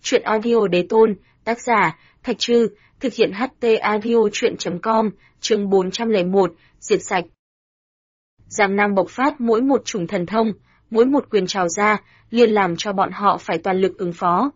Truyện audio đế tôn, tác giả, Thạch Trư, thực hiện HT audio truyện.com, chương 401, diệt sạch. Giang Nam bộc phát mỗi một chủng thần thông, mỗi một quyền trào ra, liền làm cho bọn họ phải toàn lực ứng phó.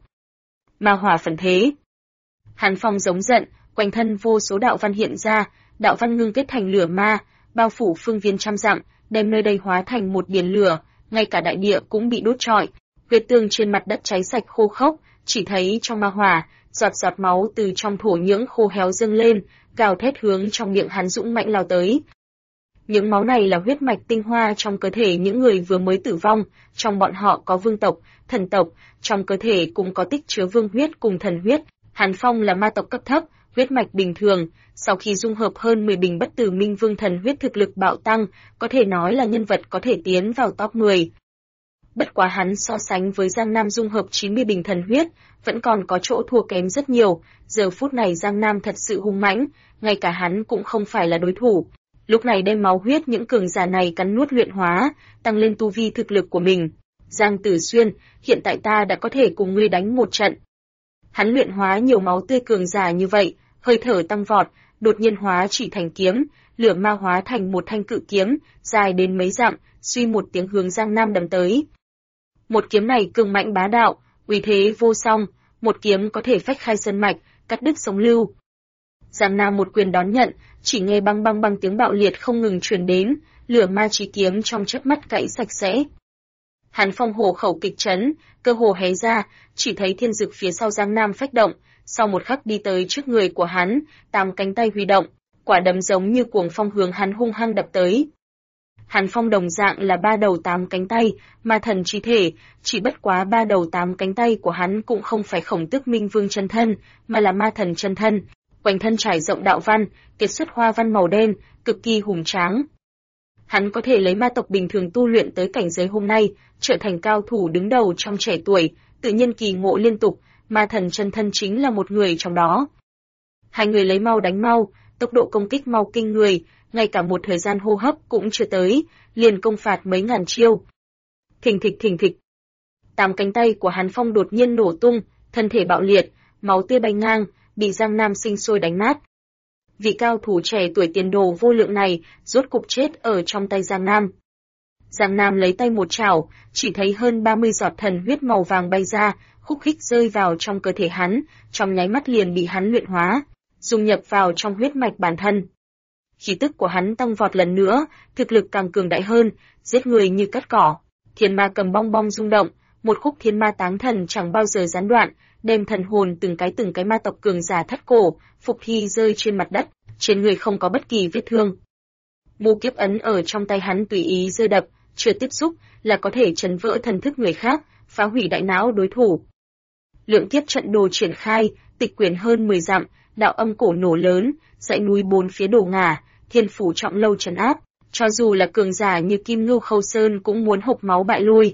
Ma hỏa phấn thế. Hàn Phong giống giận, quanh thân vô số đạo văn hiện ra, đạo văn ngưng kết thành lửa ma, bao phủ phương viên trăm dặm, đem nơi đây hóa thành một biển lửa, ngay cả đại địa cũng bị đốt trọi. Huyết tương trên mặt đất cháy sạch khô khốc, chỉ thấy trong ma hỏa, giọt giọt máu từ trong thổ nhưỡng khô héo dâng lên, gào thét hướng trong miệng hắn dũng mãnh lao tới. Những máu này là huyết mạch tinh hoa trong cơ thể những người vừa mới tử vong, trong bọn họ có vương tộc, thần tộc, trong cơ thể cũng có tích chứa vương huyết cùng thần huyết. Hàn Phong là ma tộc cấp thấp, huyết mạch bình thường, sau khi dung hợp hơn 10 bình bất tử minh vương thần huyết thực lực bạo tăng, có thể nói là nhân vật có thể tiến vào top 10. Bất quá hắn so sánh với Giang Nam dung hợp 90 bình thần huyết, vẫn còn có chỗ thua kém rất nhiều, giờ phút này Giang Nam thật sự hung mãnh, ngay cả hắn cũng không phải là đối thủ. Lúc này đem máu huyết những cường giả này cắn nuốt luyện hóa, tăng lên tu vi thực lực của mình. Giang Tử Xuyên, hiện tại ta đã có thể cùng ngươi đánh một trận. Hắn luyện hóa nhiều máu tươi cường giả như vậy, hơi thở tăng vọt, đột nhiên hóa chỉ thành kiếm, lửa ma hóa thành một thanh cự kiếm, dài đến mấy dặm, suy một tiếng hướng Giang Nam đâm tới. Một kiếm này cường mạnh bá đạo, uy thế vô song, một kiếm có thể phách khai sơn mạch, cắt đứt sống lưu. Giang Nam một quyền đón nhận, chỉ nghe băng băng băng tiếng bạo liệt không ngừng truyền đến, lửa ma chí kiếm trong chớp mắt gãy sạch sẽ. Hàn Phong hổ khẩu kịch chấn, cơ hồ hé ra, chỉ thấy thiên dực phía sau Giang Nam phách động, sau một khắc đi tới trước người của hắn, 8 cánh tay huy động, quả đấm giống như cuồng phong hướng hắn hung hăng đập tới. Hàn Phong đồng dạng là 3 đầu 8 cánh tay, ma thần chi thể, chỉ bất quá 3 đầu 8 cánh tay của hắn cũng không phải Khổng Tước Minh Vương chân thân, mà là ma thần chân thân, quanh thân trải rộng đạo văn, kết xuất hoa văn màu đen, cực kỳ hùng tráng. Hắn có thể lấy ma tộc bình thường tu luyện tới cảnh giới hôm nay, trở thành cao thủ đứng đầu trong trẻ tuổi, tự nhiên kỳ ngộ liên tục, ma thần chân thân chính là một người trong đó. Hai người lấy mau đánh mau, tốc độ công kích mau kinh người, ngay cả một thời gian hô hấp cũng chưa tới, liền công phạt mấy ngàn chiêu. Thình thịch. 8 cánh tay của Hàn Phong đột nhiên nổ tung, thân thể bạo liệt, máu tươi bay ngang, bị Giang Nam sinh sôi đánh nát. Vị cao thủ trẻ tuổi tiền đồ vô lượng này rốt cục chết ở trong tay Giang Nam. Giang Nam lấy tay một chảo, chỉ thấy hơn 30 giọt thần huyết màu vàng bay ra, khúc khích rơi vào trong cơ thể hắn, trong nháy mắt liền bị hắn luyện hóa, dung nhập vào trong huyết mạch bản thân. Khí tức của hắn tăng vọt lần nữa, thực lực càng cường đại hơn, giết người như cắt cỏ. Thiên ma cầm bong bong rung động, một khúc thiên ma táng thần chẳng bao giờ gián đoạn, đem thần hồn từng cái ma tộc cường giả thắt cổ, phục thi rơi trên mặt đất, trên người không có bất kỳ vết thương. Mu kiếp ấn ở trong tay hắn tùy ý rơi đập, chưa tiếp xúc là có thể chấn vỡ thần thức người khác, phá hủy đại não đối thủ. Lượng kiếp trận đồ triển khai, tịch quyển hơn 10 dặm, đạo âm cổ nổ lớn, dãy núi bốn phía đổ ngả, thiên phủ trọng lâu trấn áp, cho dù là cường giả như Kim Ngưu Khâu Sơn cũng muốn hộc máu bại lui.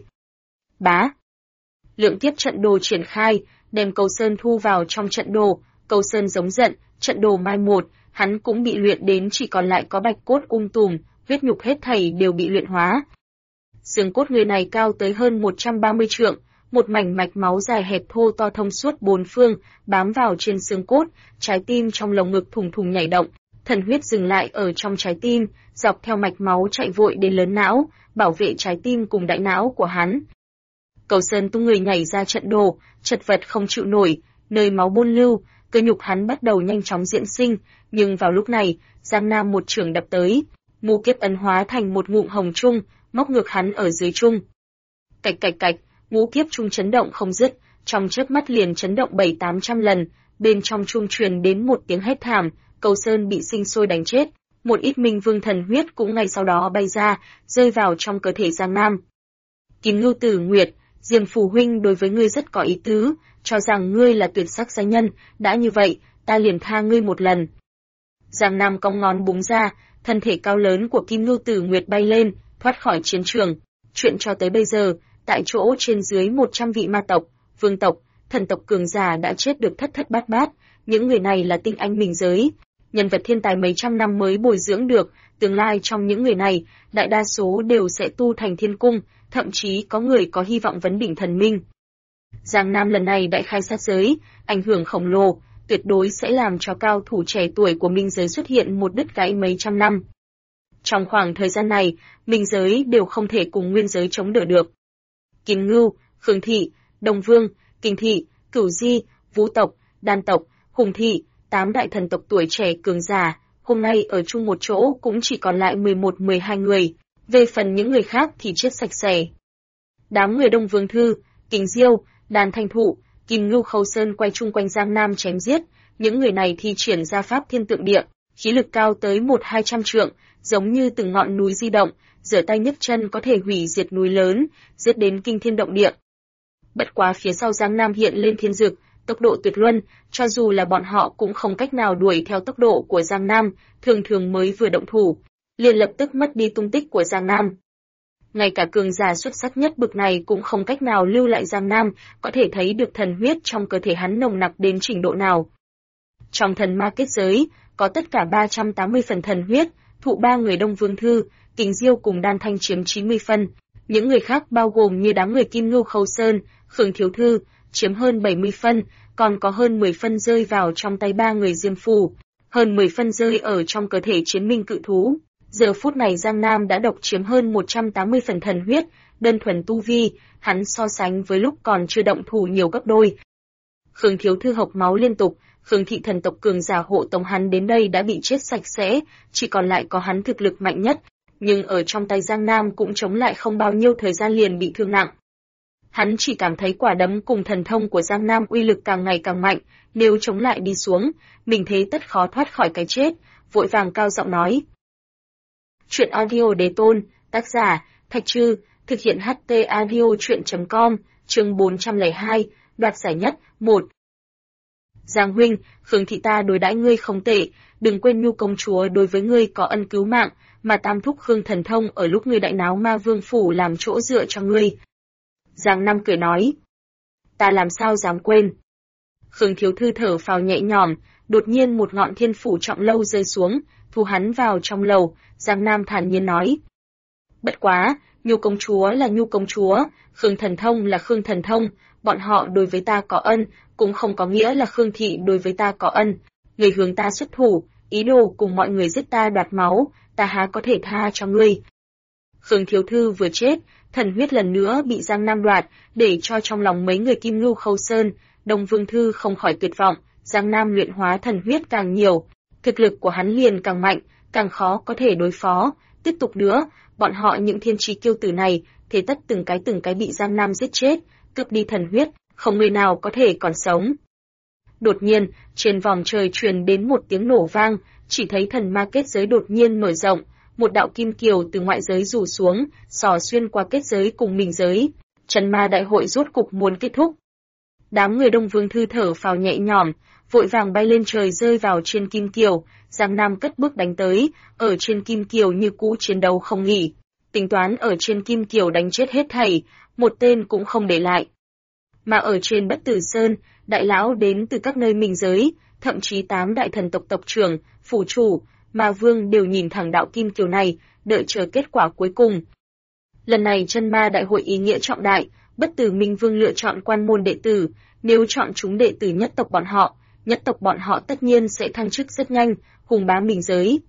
Bá. Lượng kiếp trận đồ triển khai, đem Cầu Sơn thu vào trong trận đồ, Cầu Sơn giống giận, trận đồ mai một, hắn cũng bị luyện đến chỉ còn lại có bạch cốt tùm, huyết nhục hết thảy đều bị luyện hóa. Xương cốt người này cao tới hơn 130 trượng, một mảnh mạch máu dài hẹp thô to thông suốt bốn phương, bám vào trên xương cốt, trái tim trong lồng ngực thùng thùng nhảy động, thần huyết dừng lại ở trong trái tim, dọc theo mạch máu chạy vội đến lớn não, bảo vệ trái tim cùng đại não của hắn. Cầu Sơn tung người nhảy ra trận đồ, chật vật không chịu nổi, nơi máu buôn lưu, cơ nhục hắn bắt đầu nhanh chóng diễn sinh, nhưng vào lúc này, Giang Nam một chưởng đập tới, mu kiếp ấn hóa thành một ngụm hồng trung, móc ngược hắn ở dưới trung. Cạch, ngũ kiếp trung chấn động không dứt, trong chớp mắt liền chấn động 700-800 lần, bên trong trung truyền đến một tiếng hét thảm, Cầu Sơn bị sinh sôi đánh chết, một ít minh vương thần huyết cũng ngay sau đó bay ra, rơi vào trong cơ thể Giang Nam. Kim Ngưu Tử Nguyệt, Diêm Phù huynh đối với ngươi rất có ý tứ, cho rằng ngươi là tuyệt sắc giai nhân, đã như vậy, ta liền tha ngươi một lần. Giang Nam cong ngón búng ra, thân thể cao lớn của Kim Ngưu Tử Nguyệt bay lên, thoát khỏi chiến trường. Chuyện cho tới bây giờ, tại chỗ trên dưới 100 vị ma tộc, vương tộc, thần tộc cường giả đã chết được thất thất bát bát, những người này là tinh anh mình giới, nhân vật thiên tài mấy trăm năm mới bồi dưỡng được, tương lai trong những người này, đại đa số đều sẽ tu thành thiên cung, thậm chí có người có hy vọng vấn đỉnh thần minh. Giang Nam lần này đại khai sát giới, ảnh hưởng khổng lồ, tuyệt đối sẽ làm cho cao thủ trẻ tuổi của minh giới xuất hiện một đứt gãy mấy trăm năm. Trong khoảng thời gian này, minh giới đều không thể cùng nguyên giới chống đỡ được. Kim Ngưu, Khương Thị, Đông Vương, Kinh Thị, Cửu Di, Vũ tộc, Đan tộc, Hùng Thị, 8 đại thần tộc tuổi trẻ cường giả, hôm nay ở chung một chỗ cũng chỉ còn lại 11-12 người, về phần những người khác thì chết sạch sẽ. Đám người Đông Vương Thư, Kình Diêu, Đan Thanh Thụ, Kim Ngưu Khâu Sơn quay chung quanh Giang Nam chém giết, những người này thi triển ra pháp thiên tượng địa, khí lực cao tới 1-200 trượng, giống như từng ngọn núi di động, giở tay nhấc chân có thể hủy diệt núi lớn, giết đến kinh thiên động địa. Bất quá phía sau Giang Nam hiện lên thiên dực, tốc độ tuyệt luân, cho dù là bọn họ cũng không cách nào đuổi theo tốc độ của Giang Nam, thường thường mới vừa động thủ, liền lập tức mất đi tung tích của Giang Nam. Ngay cả cường giả xuất sắc nhất bực này cũng không cách nào lưu lại Giang Nam, có thể thấy được thần huyết trong cơ thể hắn nồng nặc đến trình độ nào. Trong thần ma kết giới, có tất cả 380 phần thần huyết, Thụ 3 người Đông Vương Thư, Kình Diêu cùng Đan Thanh chiếm 90 phân. Những người khác bao gồm như đám người Kim Ngưu Khâu Sơn, Khương Thiếu Thư, chiếm hơn 70 phân, còn có hơn 10 phân rơi vào trong tay 3 người Diêm Phù, hơn 10 phân rơi ở trong cơ thể chiến minh cự thú. Giờ phút này Giang Nam đã độc chiếm hơn 180 phần thần huyết, đơn thuần tu vi, hắn so sánh với lúc còn chưa động thủ nhiều gấp đôi. Khương Thiếu Thư hộc máu liên tục, Khương Thị thần tộc cường giả hộ tống hắn đến đây đã bị chết sạch sẽ, chỉ còn lại có hắn thực lực mạnh nhất, nhưng ở trong tay Giang Nam cũng chống lại không bao nhiêu thời gian liền bị thương nặng. Hắn chỉ cảm thấy quả đấm cùng thần thông của Giang Nam uy lực càng ngày càng mạnh, nếu chống lại đi xuống, mình thế tất khó thoát khỏi cái chết, vội vàng cao giọng nói. Chuyện audio đế tôn, tác giả, Thạch Trư, thực hiện HT audio chuyện.com, chương 402, đoạt giải nhất, 1. Giang huynh, Khương Thị ta đối đãi ngươi không tệ, đừng quên Nhu công chúa đối với ngươi có ân cứu mạng, mà tam thúc Khương thần thông ở lúc ngươi đại náo ma vương phủ làm chỗ dựa cho ngươi. Giang Nam cười nói. Ta làm sao dám quên. Khương Thiếu Thư thở phào nhẹ nhõm, đột nhiên một ngọn thiên phủ trọng lâu rơi xuống, thu hắn vào trong lầu, Giang Nam thản nhiên nói. Bất quá, Nhu công chúa là Nhu công chúa, Khương thần thông là Khương thần thông, bọn họ đối với ta có ân, cũng không có nghĩa là Khương Thị đối với ta có ân. Người hướng ta xuất thủ, ý đồ cùng mọi người giết ta đoạt máu, ta há có thể tha cho ngươi. Khương Thiếu Thư vừa chết, thần huyết lần nữa bị Giang Nam đoạt, để cho trong lòng mấy người Kim Ngưu Khâu Sơn, Đông Vương Thư không khỏi tuyệt vọng, Giang Nam luyện hóa thần huyết càng nhiều, thực lực của hắn liền càng mạnh, càng khó có thể đối phó, tiếp tục nữa, bọn họ những thiên trí kiêu tử này, thế tất từng cái bị Giang Nam giết chết, cướp đi thần huyết, không người nào có thể còn sống. Đột nhiên, trên vòm trời truyền đến một tiếng nổ vang, chỉ thấy thần ma kết giới đột nhiên mở rộng, một đạo kim kiều từ ngoại giới rủ xuống, xỏ xuyên qua kết giới cùng minh giới. Trần ma đại hội rốt cục muốn kết thúc. Đám người Đông Vương Thư thở phào nhẹ nhõm, vội vàng bay lên trời rơi vào trên kim kiều, Giang Nam cất bước đánh tới, ở trên kim kiều như cũ chiến đấu không nghỉ, tính toán ở trên kim kiều đánh chết hết thảy, một tên cũng không để lại. Mà ở trên Bất Tử Sơn, đại lão đến từ các nơi minh giới, thậm chí 8 đại thần tộc tộc trưởng, phủ chủ, Ma Vương đều nhìn thẳng đạo kim kiều này, đợi chờ kết quả cuối cùng. Lần này chân ma đại hội ý nghĩa trọng đại, Bất Tử Minh Vương lựa chọn quan môn đệ tử, nếu chọn chúng đệ tử nhất tộc bọn họ tất nhiên sẽ thăng chức rất nhanh, hùng bá minh giới.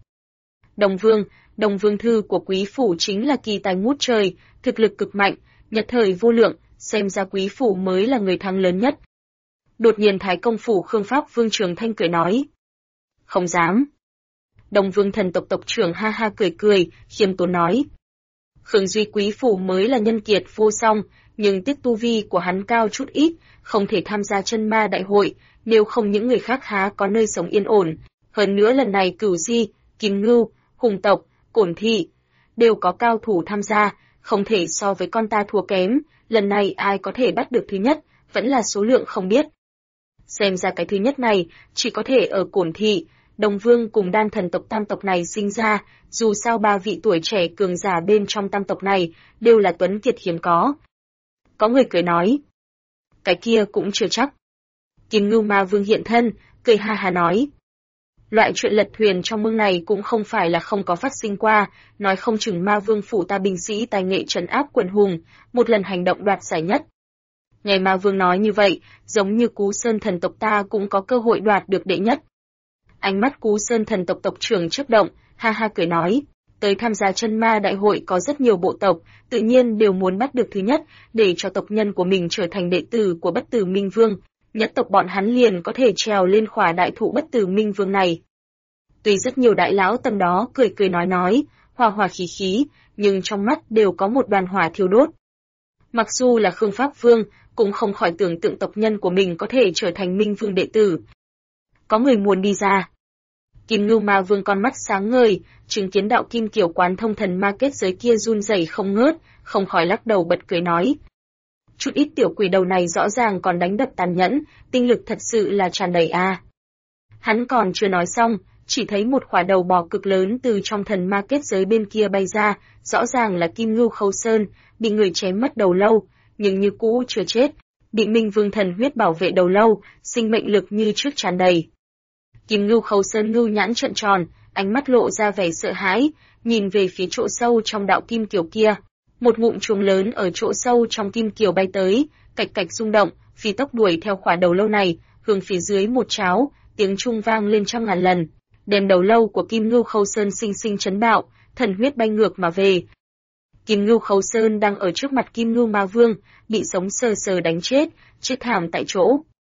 Đông Vương Thư của quý phủ chính là kỳ tài ngút trời, thực lực cực mạnh, nhật thời vô lượng, xem ra quý phủ mới là người thắng lớn nhất. Đột nhiên Thái Công phủ Khương Pháp Vương Trường Thanh cười nói. Không dám. Đông Vương thần tộc tộc trưởng ha ha cười, khiêm tốn nói. Khương Duy quý phủ mới là nhân kiệt vô song, nhưng tiết tu vi của hắn cao chút ít, không thể tham gia chân ma đại hội, nếu không những người khác há có nơi sống yên ổn. Hơn nữa lần này Cửu Di, Kim Ngưu, Hùng tộc, Cổn Thị đều có cao thủ tham gia, không thể so với con ta thua kém, lần này ai có thể bắt được thứ nhất, vẫn là số lượng không biết. Xem ra cái thứ nhất này, chỉ có thể ở Cổn Thị, Đông Vương cùng Đan thần tộc tam tộc này sinh ra, dù sao 3 vị tuổi trẻ cường giả bên trong tam tộc này, đều là tuấn kiệt hiếm có. Có người cười nói, cái kia cũng chưa chắc. Kim Ngưu Ma Vương hiện thân, cười ha ha nói. Loại chuyện lật thuyền trong mương này cũng không phải là không có phát sinh qua, nói không chừng Ma Vương phủ ta binh sĩ tài nghệ trấn áp quần hùng, một lần hành động đoạt giải nhất. Nghe Ma Vương nói như vậy, giống như Cú Sơn thần tộc ta cũng có cơ hội đoạt được đệ nhất. Ánh mắt Cú Sơn thần tộc tộc trưởng chớp động, ha ha cười nói, tới tham gia chân ma đại hội có rất nhiều bộ tộc, tự nhiên đều muốn bắt được thứ nhất, để cho tộc nhân của mình trở thành đệ tử của Bất Tử Minh Vương. Nhất tộc bọn hắn liền có thể trèo lên khỏa đại thụ Bất Tử Minh Vương này. Tuy rất nhiều đại lão tầm đó cười cười nói, hòa hòa khí khí, nhưng trong mắt đều có một đoàn hỏa thiêu đốt. Mặc dù là Khương Pháp Vương, cũng không khỏi tưởng tượng tộc nhân của mình có thể trở thành Minh Vương đệ tử. Có người muốn đi ra. Kim Ngưu Ma Vương con mắt sáng ngời, chứng kiến đạo kim kiểu quán thông thần ma kết giới kia run rẩy không ngớt, không khỏi lắc đầu bật cười nói. Chút ít tiểu quỷ đầu này rõ ràng còn đánh đập tàn nhẫn, tinh lực thật sự là tràn đầy a. Hắn còn chưa nói xong, chỉ thấy một khỏa đầu bò cực lớn từ trong thần ma kết giới bên kia bay ra, rõ ràng là Kim Ngưu Khâu Sơn, bị người chém mất đầu lâu, nhưng như cũ chưa chết, bị Minh Vương thần huyết bảo vệ đầu lâu, sinh mệnh lực như trước tràn đầy. Kim Ngưu Khâu Sơn ngưu nhãn trợn tròn, ánh mắt lộ ra vẻ sợ hãi, nhìn về phía chỗ sâu trong đạo kim kiều kia. Một ngụm chuông lớn ở chỗ sâu trong kim kiều bay tới, cạch cạch rung động, phi tốc đuổi theo khỏa đầu lâu này, hướng phía dưới một cháo, tiếng chuông vang lên trăm ngàn lần, đem đầu lâu của Kim Ngưu Khâu Sơn sinh sinh chấn bạo, thần huyết bay ngược mà về. Kim Ngưu Khâu Sơn đang ở trước mặt Kim Ngưu Ma Vương, bị sống sờ sờ đánh chết, chết thảm tại chỗ.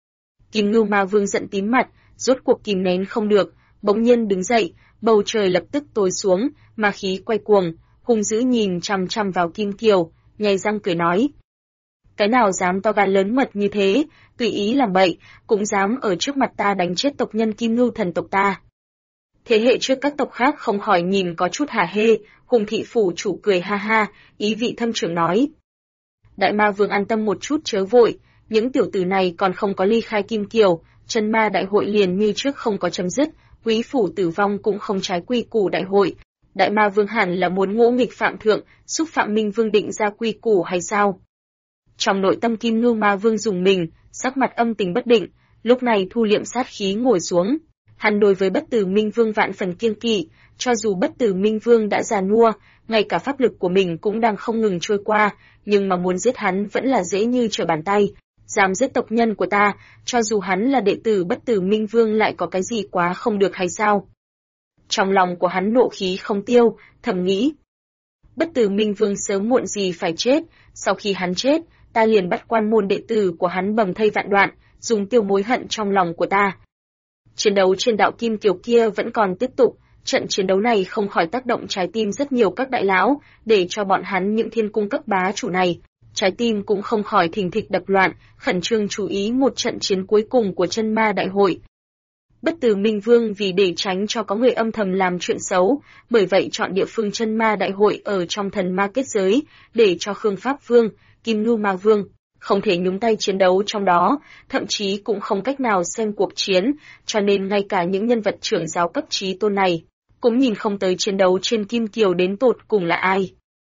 Kim Ngưu Ma Vương giận tím mặt, rốt cuộc kìm nén không được, bỗng nhiên đứng dậy, bầu trời lập tức tối xuống, ma khí quay cuồng, hung dữ nhìn chằm chằm vào Kim Kiều, nhai răng cười nói. Cái nào dám to gan lớn mật như thế, tùy ý làm bậy, cũng dám ở trước mặt ta đánh chết tộc nhân Kim Ngưu thần tộc ta. Thế hệ trước các tộc khác không khỏi nhìn có chút hả hê, Hùng thị phủ chủ cười ha ha, ý vị thâm trưởng nói. Đại Ma Vương an tâm một chút chớ vội, những tiểu tử này còn không có ly khai Kim Kiều, chân ma đại hội liền như trước không có chấm dứt, quý phủ tử vong cũng không trái quy củ đại hội. Đại Ma Vương hẳn là muốn ngỗ nghịch phạm thượng, xúc phạm Minh Vương định ra quy củ hay sao? Trong nội tâm Kim Ngưu Ma Vương dùng mình, sắc mặt âm tình bất định, lúc này thu liệm sát khí ngồi xuống. Hắn đối với Bất Tử Minh Vương vạn phần kiêng kỵ, cho dù Bất Tử Minh Vương đã già nua, ngay cả pháp lực của mình cũng đang không ngừng trôi qua, nhưng mà muốn giết hắn vẫn là dễ như trở bàn tay. Dám giết tộc nhân của ta, cho dù hắn là đệ tử Bất Tử Minh Vương lại có cái gì quá không được hay sao? Trong lòng của hắn nộ khí không tiêu, thầm nghĩ. Bất Tử Minh Vương sớm muộn gì phải chết, sau khi hắn chết, ta liền bắt quan môn đệ tử của hắn bầm thây vạn đoạn, dùng tiêu mối hận trong lòng của ta. Chiến đấu trên đạo kim kiều kia vẫn còn tiếp tục, trận chiến đấu này không khỏi tác động trái tim rất nhiều các đại lão, để cho bọn hắn những thiên cung cấp bá chủ này. Trái tim cũng không khỏi thình thịch đập loạn, khẩn trương chú ý một trận chiến cuối cùng của chân ma đại hội. Bất Tử Minh Vương vì để tránh cho có người âm thầm làm chuyện xấu, bởi vậy chọn địa phương chân ma đại hội ở trong thần ma kết giới, để cho Khương Pháp Vương, Kim Ngưu Ma Vương không thể nhúng tay chiến đấu trong đó, thậm chí cũng không cách nào xem cuộc chiến, cho nên ngay cả những nhân vật trưởng giáo cấp trí tôn này cũng nhìn không tới chiến đấu trên Kim Kiều đến tột cùng là ai.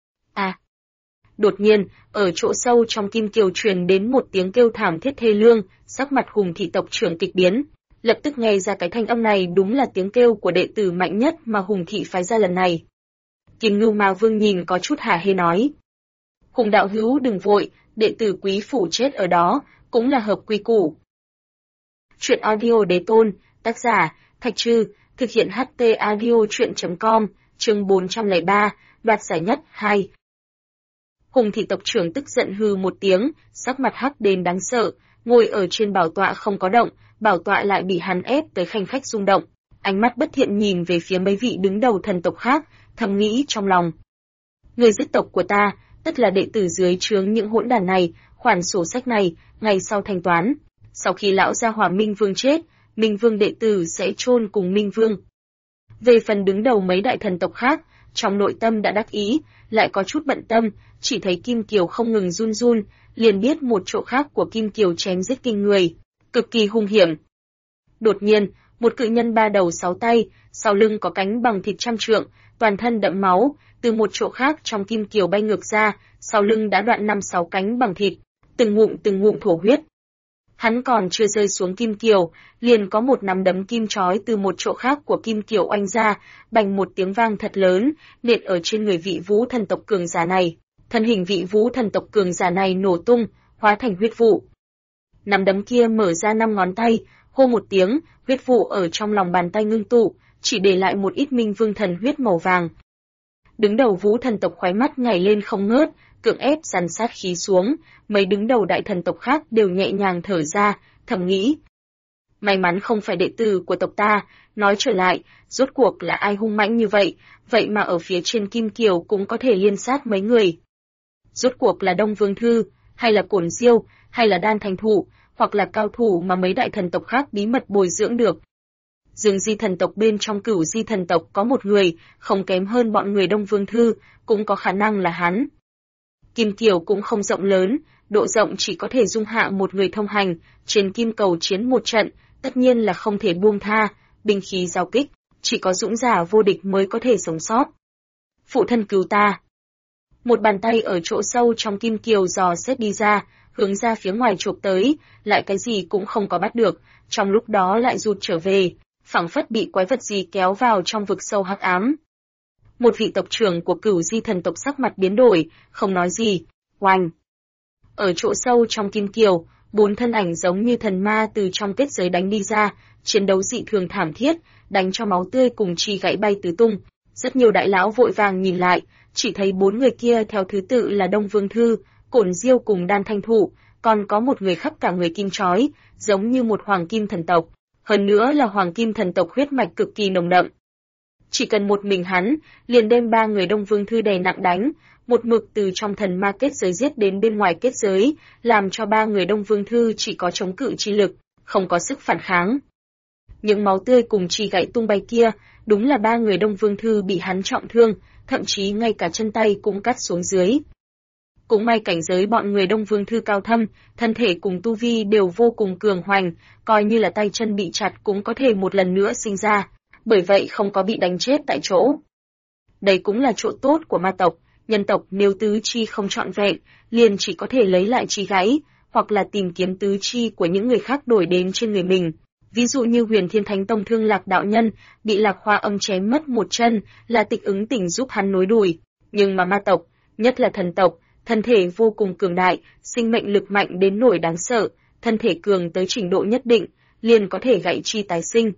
Đột nhiên, ở chỗ sâu trong Kim Kiều truyền đến một tiếng kêu thảm thiết thê lương, sắc mặt Hùng thị tộc trưởng kịch biến. Lập tức nghe ra cái thanh âm này đúng là tiếng kêu của đệ tử mạnh nhất mà Hùng thị phái ra lần này. Kim Ngưu Ma Vương nhìn có chút hả hê nói. Hùng đạo hữu đừng vội, đệ tử quý phủ chết ở đó, cũng là hợp quy củ. Chuyện audio đế tôn, tác giả, Thạch Trư, thực hiện HT audio chuyện.com, chương 403, đoạt giải nhất 2. Hùng thị tộc trưởng tức giận hừ một tiếng, sắc mặt hắc đến đáng sợ, ngồi ở trên bảo tọa không có động, bảo tọa lại bị hắn ép tới khanh khách rung động. Ánh mắt bất thiện nhìn về phía mấy vị đứng đầu thần tộc khác, thầm nghĩ trong lòng. Người giết tộc của ta, tất là đệ tử dưới trướng những hỗn đản này, khoản sổ sách này, ngày sau thanh toán. Sau khi lão gia hỏa Minh Vương chết, Minh Vương đệ tử sẽ chôn cùng Minh Vương. Về phần đứng đầu mấy đại thần tộc khác, trong nội tâm đã đắc ý, lại có chút bận tâm, chỉ thấy Kim Kiều không ngừng run run, liền biết một chỗ khác của Kim Kiều chém giết kinh người, cực kỳ hung hiểm. Đột nhiên, một cự nhân ba đầu sáu tay, sau lưng có cánh bằng thịt trăm trượng, toàn thân đẫm máu, từ một chỗ khác trong Kim Kiều bay ngược ra, sau lưng đã đoạn 5-6 cánh bằng thịt, từng ngụm thổ huyết. Hắn còn chưa rơi xuống Kim Kiều, liền có một nắm đấm kim chói từ một chỗ khác của Kim Kiều oanh ra, bành một tiếng vang thật lớn, nện ở trên người vị vũ thần tộc cường giả này. Thân hình vị vũ thần tộc cường giả này nổ tung, hóa thành huyết vụ. Nắm đấm kia mở ra 5 ngón tay, hô một tiếng, huyết vụ ở trong lòng bàn tay ngưng tụ, chỉ để lại một ít minh vương thần huyết màu vàng. Đứng đầu Vũ thần tộc khóe mắt nhảy lên không ngớt, cưỡng ép dằn sát khí xuống, mấy đứng đầu đại thần tộc khác đều nhẹ nhàng thở ra, thầm nghĩ. May mắn không phải đệ tử của tộc ta, nói trở lại, rốt cuộc là ai hung mãnh như vậy, vậy mà ở phía trên Kim Kiều cũng có thể liên sát mấy người. Rốt cuộc là Đông Vương Thư, hay là Cổn Diêu, hay là Đan Thành Thụ, hoặc là cao thủ mà mấy đại thần tộc khác bí mật bồi dưỡng được. Dương Di thần tộc bên trong Cửu Di thần tộc có một người, không kém hơn bọn người Đông Vương Thư, cũng có khả năng là hắn. Kim Kiều cũng không rộng lớn, độ rộng chỉ có thể dung hạ một người thông hành, trên kim cầu chiến một trận, tất nhiên là không thể buông tha, binh khí giao kích, chỉ có dũng giả vô địch mới có thể sống sót. Phụ thân cứu ta. Một bàn tay ở chỗ sâu trong Kim Kiều dò xét đi ra, hướng ra phía ngoài chụp tới, lại cái gì cũng không có bắt được, trong lúc đó lại rụt trở về, phảng phất bị quái vật gì kéo vào trong vực sâu hắc ám. Một vị tộc trưởng của Cửu Di thần tộc sắc mặt biến đổi, không nói gì, oanh. Ở chỗ sâu trong Kim Kiều, 4 thân ảnh giống như thần ma từ trong kết giới đánh đi ra, chiến đấu dị thường thảm thiết, đánh cho máu tươi cùng chi gãy bay tứ tung. Rất nhiều đại lão vội vàng nhìn lại, chỉ thấy 4 người kia theo thứ tự là Đông Vương Thư, Cổn Diêu cùng Đan Thanh Thụ, còn có một người khắp cả người kim chói, giống như một hoàng kim thần tộc, hơn nữa là hoàng kim thần tộc huyết mạch cực kỳ nồng đậm. Chỉ cần một mình hắn, liền đem 3 người Đông Vương Thư đè nặng đánh, một mực từ trong thần ma kết giới giết đến bên ngoài kết giới, làm cho 3 người Đông Vương Thư chỉ có chống cự chi lực, không có sức phản kháng. Những máu tươi cùng chi gãy tung bay kia, đúng là 3 người Đông Vương Thư bị hắn trọng thương, thậm chí ngay cả chân tay cũng cắt xuống dưới. Cũng may cảnh giới bọn người Đông Vương Thư cao thâm, thân thể cùng tu vi đều vô cùng cường hoành, coi như là tay chân bị chặt cũng có thể một lần nữa sinh ra, bởi vậy không có bị đánh chết tại chỗ. Đây cũng là chỗ tốt của ma tộc, nhân tộc nếu tứ chi không trọn vẹn, liền chỉ có thể lấy lại chi gãy, hoặc là tìm kiếm tứ chi của những người khác đổi đến trên người mình. Ví dụ như Huyền Thiên Thánh Tông Thương Lạc đạo nhân, bị Lạc Hoa Âm chém mất một chân, là Tịch Ứng Tỉnh giúp hắn nối đuổi. Nhưng mà ma tộc, nhất là thần tộc, thân thể vô cùng cường đại, sinh mệnh lực mạnh đến nỗi đáng sợ, thân thể cường tới trình độ nhất định, liền có thể gãy chi tái sinh.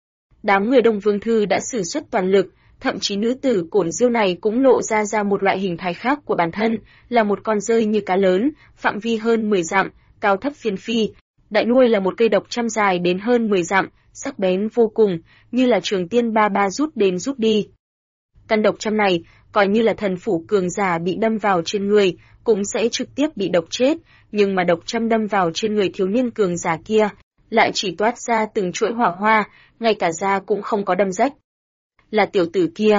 Đám người Đông Vương Thư đã sử xuất toàn lực, thậm chí nữ tử Cổn Diêu này cũng lộ ra một loại hình thái khác của bản thân, là một con rơi như cá lớn, phạm vi hơn 10 dặm, cao thấp phiên phi. Đại nuôi là một cây độc châm dài đến hơn 10 dặm, sắc bén vô cùng, như là trường tiên ba ba rút đến rút đi. Căn độc châm này, coi như là thần phủ cường giả bị đâm vào trên người, cũng sẽ trực tiếp bị độc chết, nhưng mà độc châm đâm vào trên người thiếu niên cường giả kia, lại chỉ toát ra từng chuỗi hỏa hoa, ngay cả da cũng không có đâm rách. Là tiểu tử kia.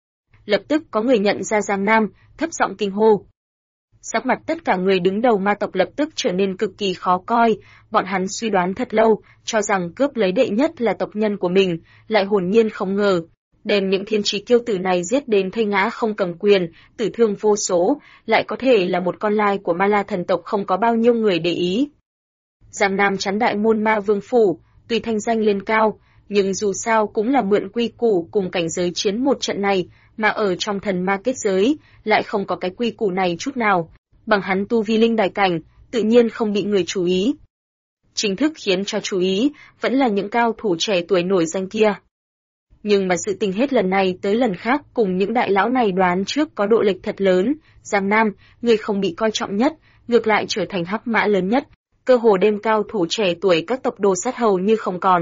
Lập tức có người nhận ra Giang Nam, thấp giọng kinh hô. Sắc mặt tất cả người đứng đầu ma tộc lập tức trở nên cực kỳ khó coi, bọn hắn suy đoán thật lâu, cho rằng cướp lấy đệ nhất là tộc nhân của mình, lại hồn nhiên không ngờ. Đem những thiên trí kiêu tử này giết đến thây ngã không cầm quyền, tử thương vô số, lại có thể là một con lai của ma la thần tộc không có bao nhiêu người để ý. Giang Nam chắn đại môn ma vương phủ, tuy thanh danh lên cao, nhưng dù sao cũng là mượn quy củ cùng cảnh giới chiến một trận này, mà ở trong thần ma kết giới, lại không có cái quy củ này chút nào. Bằng hắn tu vi linh đài cảnh, tự nhiên không bị người chú ý. Chính thức khiến cho chú ý, vẫn là những cao thủ trẻ tuổi nổi danh kia. Nhưng mà sự tình hết lần này tới lần khác cùng những đại lão này đoán trước có độ lệch thật lớn, Giang Nam, người không bị coi trọng nhất, ngược lại trở thành hắc mã lớn nhất, cơ hồ đem cao thủ trẻ tuổi các tộc đồ sát hầu như không còn.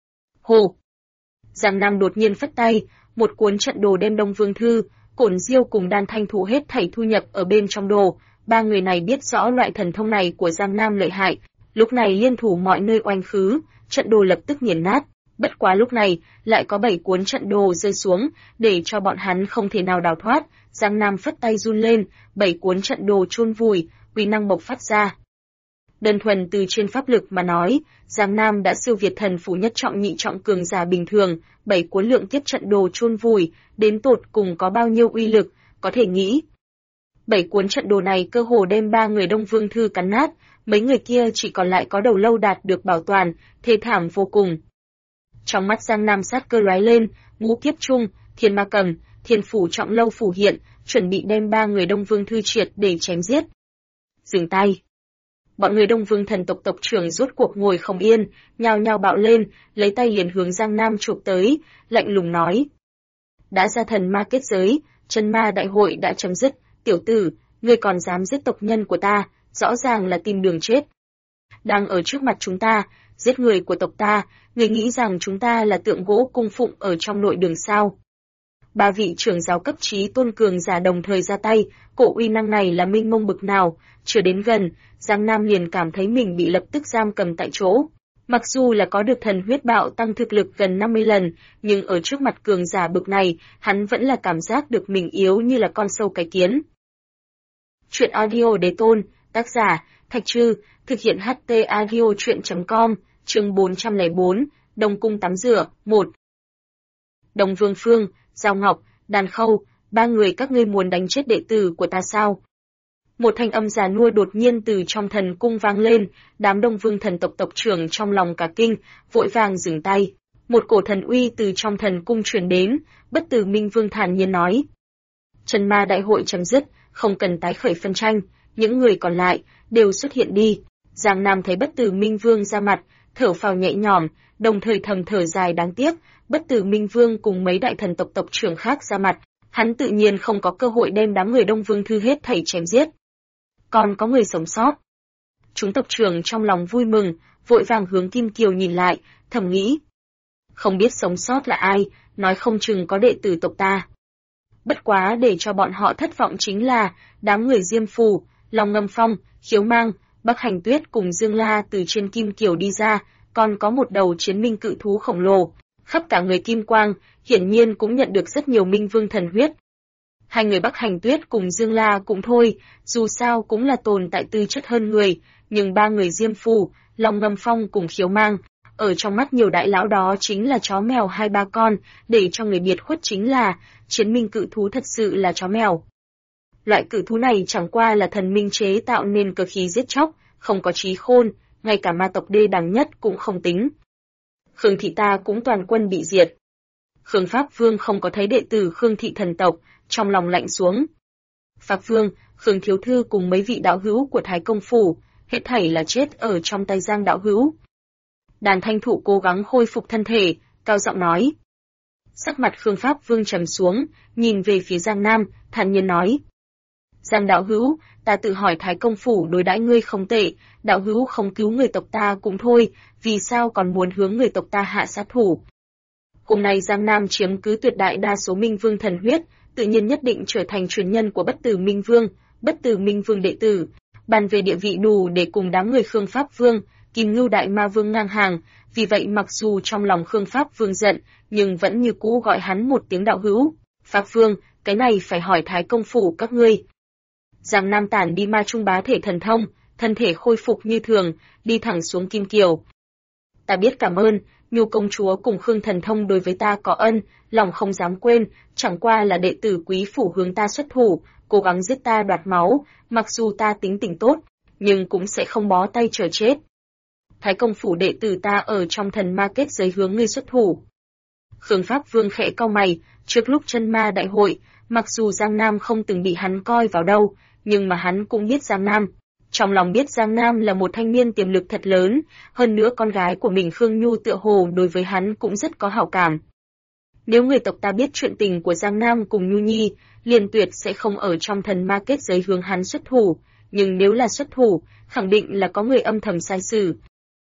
Hồ! Giang Nam đột nhiên phất tay, một cuốn trận đồ đem Đông Vương Thư, Cổn Diêu cùng Đan Thanh Thụ hết thảy thu nhập ở bên trong đồ. 3 người này biết rõ loại thần thông này của Giang Nam lợi hại, lúc này liên thủ mọi nơi oanh khứ, trận đồ lập tức nghiền nát. Bất quá lúc này, lại có 7 cuốn trận đồ rơi xuống, để cho bọn hắn không thể nào đào thoát. Giang Nam phất tay run lên, 7 cuốn trận đồ chôn vùi, uy năng bộc phát ra. Đơn thuần từ trên pháp lực mà nói, Giang Nam đã siêu việt thần phủ nhất trọng nhị trọng cường giả bình thường, 7 cuốn lượng kiếp trận đồ chôn vùi, đến tột cùng có bao nhiêu uy lực, có thể nghĩ. 7 cuốn trận đồ này cơ hồ đem 3 người Đông Vương Thư cắn nát, mấy người kia chỉ còn lại có đầu lâu đạt được bảo toàn, thê thảm vô cùng. Trong mắt Giang Nam sát cơ lóe lên, ngũ kiếp trung, thiên ma cầm, thiên phủ trọng lâu phủ hiện, chuẩn bị đem 3 người Đông Vương Thư triệt để chém giết. Dừng tay. Bọn người Đông Vương thần tộc tộc trưởng rốt cuộc ngồi không yên, nhao nhao bạo lên, lấy tay liền hướng Giang Nam chụp tới, lạnh lùng nói. Đã ra thần ma kết giới, chân ma đại hội đã chấm dứt, tiểu tử, ngươi còn dám giết tộc nhân của ta, rõ ràng là tìm đường chết. Đang ở trước mặt chúng ta, giết người của tộc ta, ngươi nghĩ rằng chúng ta là tượng gỗ cung phụng ở trong nội đường sao? Ba vị trưởng giáo cấp trí tôn cường giả đồng thời ra tay, cổ uy năng này là minh mông bực nào, chưa đến gần, Giang Nam liền cảm thấy mình bị lập tức giam cầm tại chỗ. Mặc dù là có được thần huyết bạo tăng thực lực gần 50 lần, nhưng ở trước mặt cường giả bực này, hắn vẫn là cảm giác được mình yếu như là con sâu cái kiến. Chuyện audio đế tôn, tác giả, Thạch Trư, thực hiện HT audio chuyện.com, chương 404, Đông Cung tắm rửa, 1. Đông Vương Phương, Giao Ngọc, Đàn Khâu, ba người các ngươi muốn đánh chết đệ tử của ta sao? Một thanh âm già nua đột nhiên từ trong thần cung vang lên, đám Đông Vương thần tộc tộc trưởng trong lòng cả kinh, vội vàng dừng tay. Một cổ thần uy từ trong thần cung truyền đến, Bất Tử Minh Vương thản nhiên nói. Chân ma đại hội chấm dứt, không cần tái khởi phân tranh, những người còn lại, đều xuất hiện đi. Giang Nam thấy Bất Tử Minh Vương ra mặt, thở phào nhẹ nhõm, đồng thời thầm thở dài đáng tiếc, Bất Tử Minh Vương cùng mấy đại thần tộc tộc trưởng khác ra mặt, hắn tự nhiên không có cơ hội đem đám người Đông Vương Thư hết thảy chém giết. Còn có người sống sót. Chúng tộc trưởng trong lòng vui mừng, vội vàng hướng Kim Kiều nhìn lại, thầm nghĩ. Không biết sống sót là ai, nói không chừng có đệ tử tộc ta. Bất quá để cho bọn họ thất vọng chính là, đám người Diêm Phù, Long Ngâm Phong, Khiếu Mang, Bắc Hành Tuyết cùng Dương La từ trên Kim Kiều đi ra, còn có một đầu chiến minh cự thú khổng lồ, khắp cả người kim quang, hiển nhiên cũng nhận được rất nhiều minh vương thần huyết. Hai người Bắc Hành Tuyết cùng Dương La cũng thôi, dù sao cũng là tồn tại tư chất hơn người, nhưng ba người Diêm Phù, Long Ngâm Phong cùng Khiếu Mang, ở trong mắt nhiều đại lão đó chính là chó mèo hai ba con, để cho người biệt khuất chính là, chiến minh cự thú thật sự là chó mèo. Loại cự thú này chẳng qua là thần minh chế tạo nên cơ khí giết chóc, không có trí khôn, ngay cả ma tộc đê đẳng nhất cũng không tính. Khương thị ta cũng toàn quân bị diệt. Khương Pháp Vương không có thấy đệ tử Khương thị thần tộc, trong lòng lạnh xuống. Pháp Vương, Khương Thiếu Thư cùng mấy vị đạo hữu của Thái Công Phủ, hết thảy là chết ở trong tay Giang đạo hữu. Đàn Thanh Thụ cố gắng khôi phục thân thể, cao giọng nói. Sắc mặt Khương Pháp Vương trầm xuống, nhìn về phía Giang Nam, thản nhiên nói. Giang đạo hữu, ta tự hỏi Thái Công Phủ đối đãi ngươi không tệ, đạo hữu không cứu người tộc ta cũng thôi, vì sao còn muốn hướng người tộc ta hạ sát thủ? Hôm nay Giang Nam chiếm cứ tuyệt đại đa số Minh Vương thần huyết, tự nhiên nhất định trở thành truyền nhân của Bất Tử Minh Vương, Bất Tử Minh Vương đệ tử, bàn về địa vị đủ để cùng đám người Khương Pháp Vương, Kim Ngưu Đại Ma Vương ngang hàng, vì vậy mặc dù trong lòng Khương Pháp Vương giận, nhưng vẫn như cũ gọi hắn một tiếng đạo hữu. Pháp Vương, cái này phải hỏi Thái Công Phủ các ngươi. Giang Nam tản đi ma trung bá thể thần thông, thân thể khôi phục như thường, đi thẳng xuống Kim Kiều. Ta biết cảm ơn, Nhu công chúa cùng Khương thần thông đối với ta có ân, lòng không dám quên, chẳng qua là đệ tử quý phủ hướng ta xuất thủ, cố gắng giết ta đoạt máu, mặc dù ta tính tình tốt, nhưng cũng sẽ không bó tay chờ chết. Thái Công Phủ đệ tử ta ở trong thần ma kết giới hướng ngươi xuất thủ. Khương Pháp Vương khẽ cau mày, trước lúc chân ma đại hội, mặc dù Giang Nam không từng bị hắn coi vào đâu, nhưng mà hắn cũng biết Giang Nam. Trong lòng biết Giang Nam là một thanh niên tiềm lực thật lớn, hơn nữa con gái của mình Khương Nhu tựa hồ đối với hắn cũng rất có hảo cảm. Nếu người tộc ta biết chuyện tình của Giang Nam cùng Nhu Nhi, liền tuyệt sẽ không ở trong thần ma kết giới hướng hắn xuất thủ, nhưng nếu là xuất thủ, khẳng định là có người âm thầm sai xử.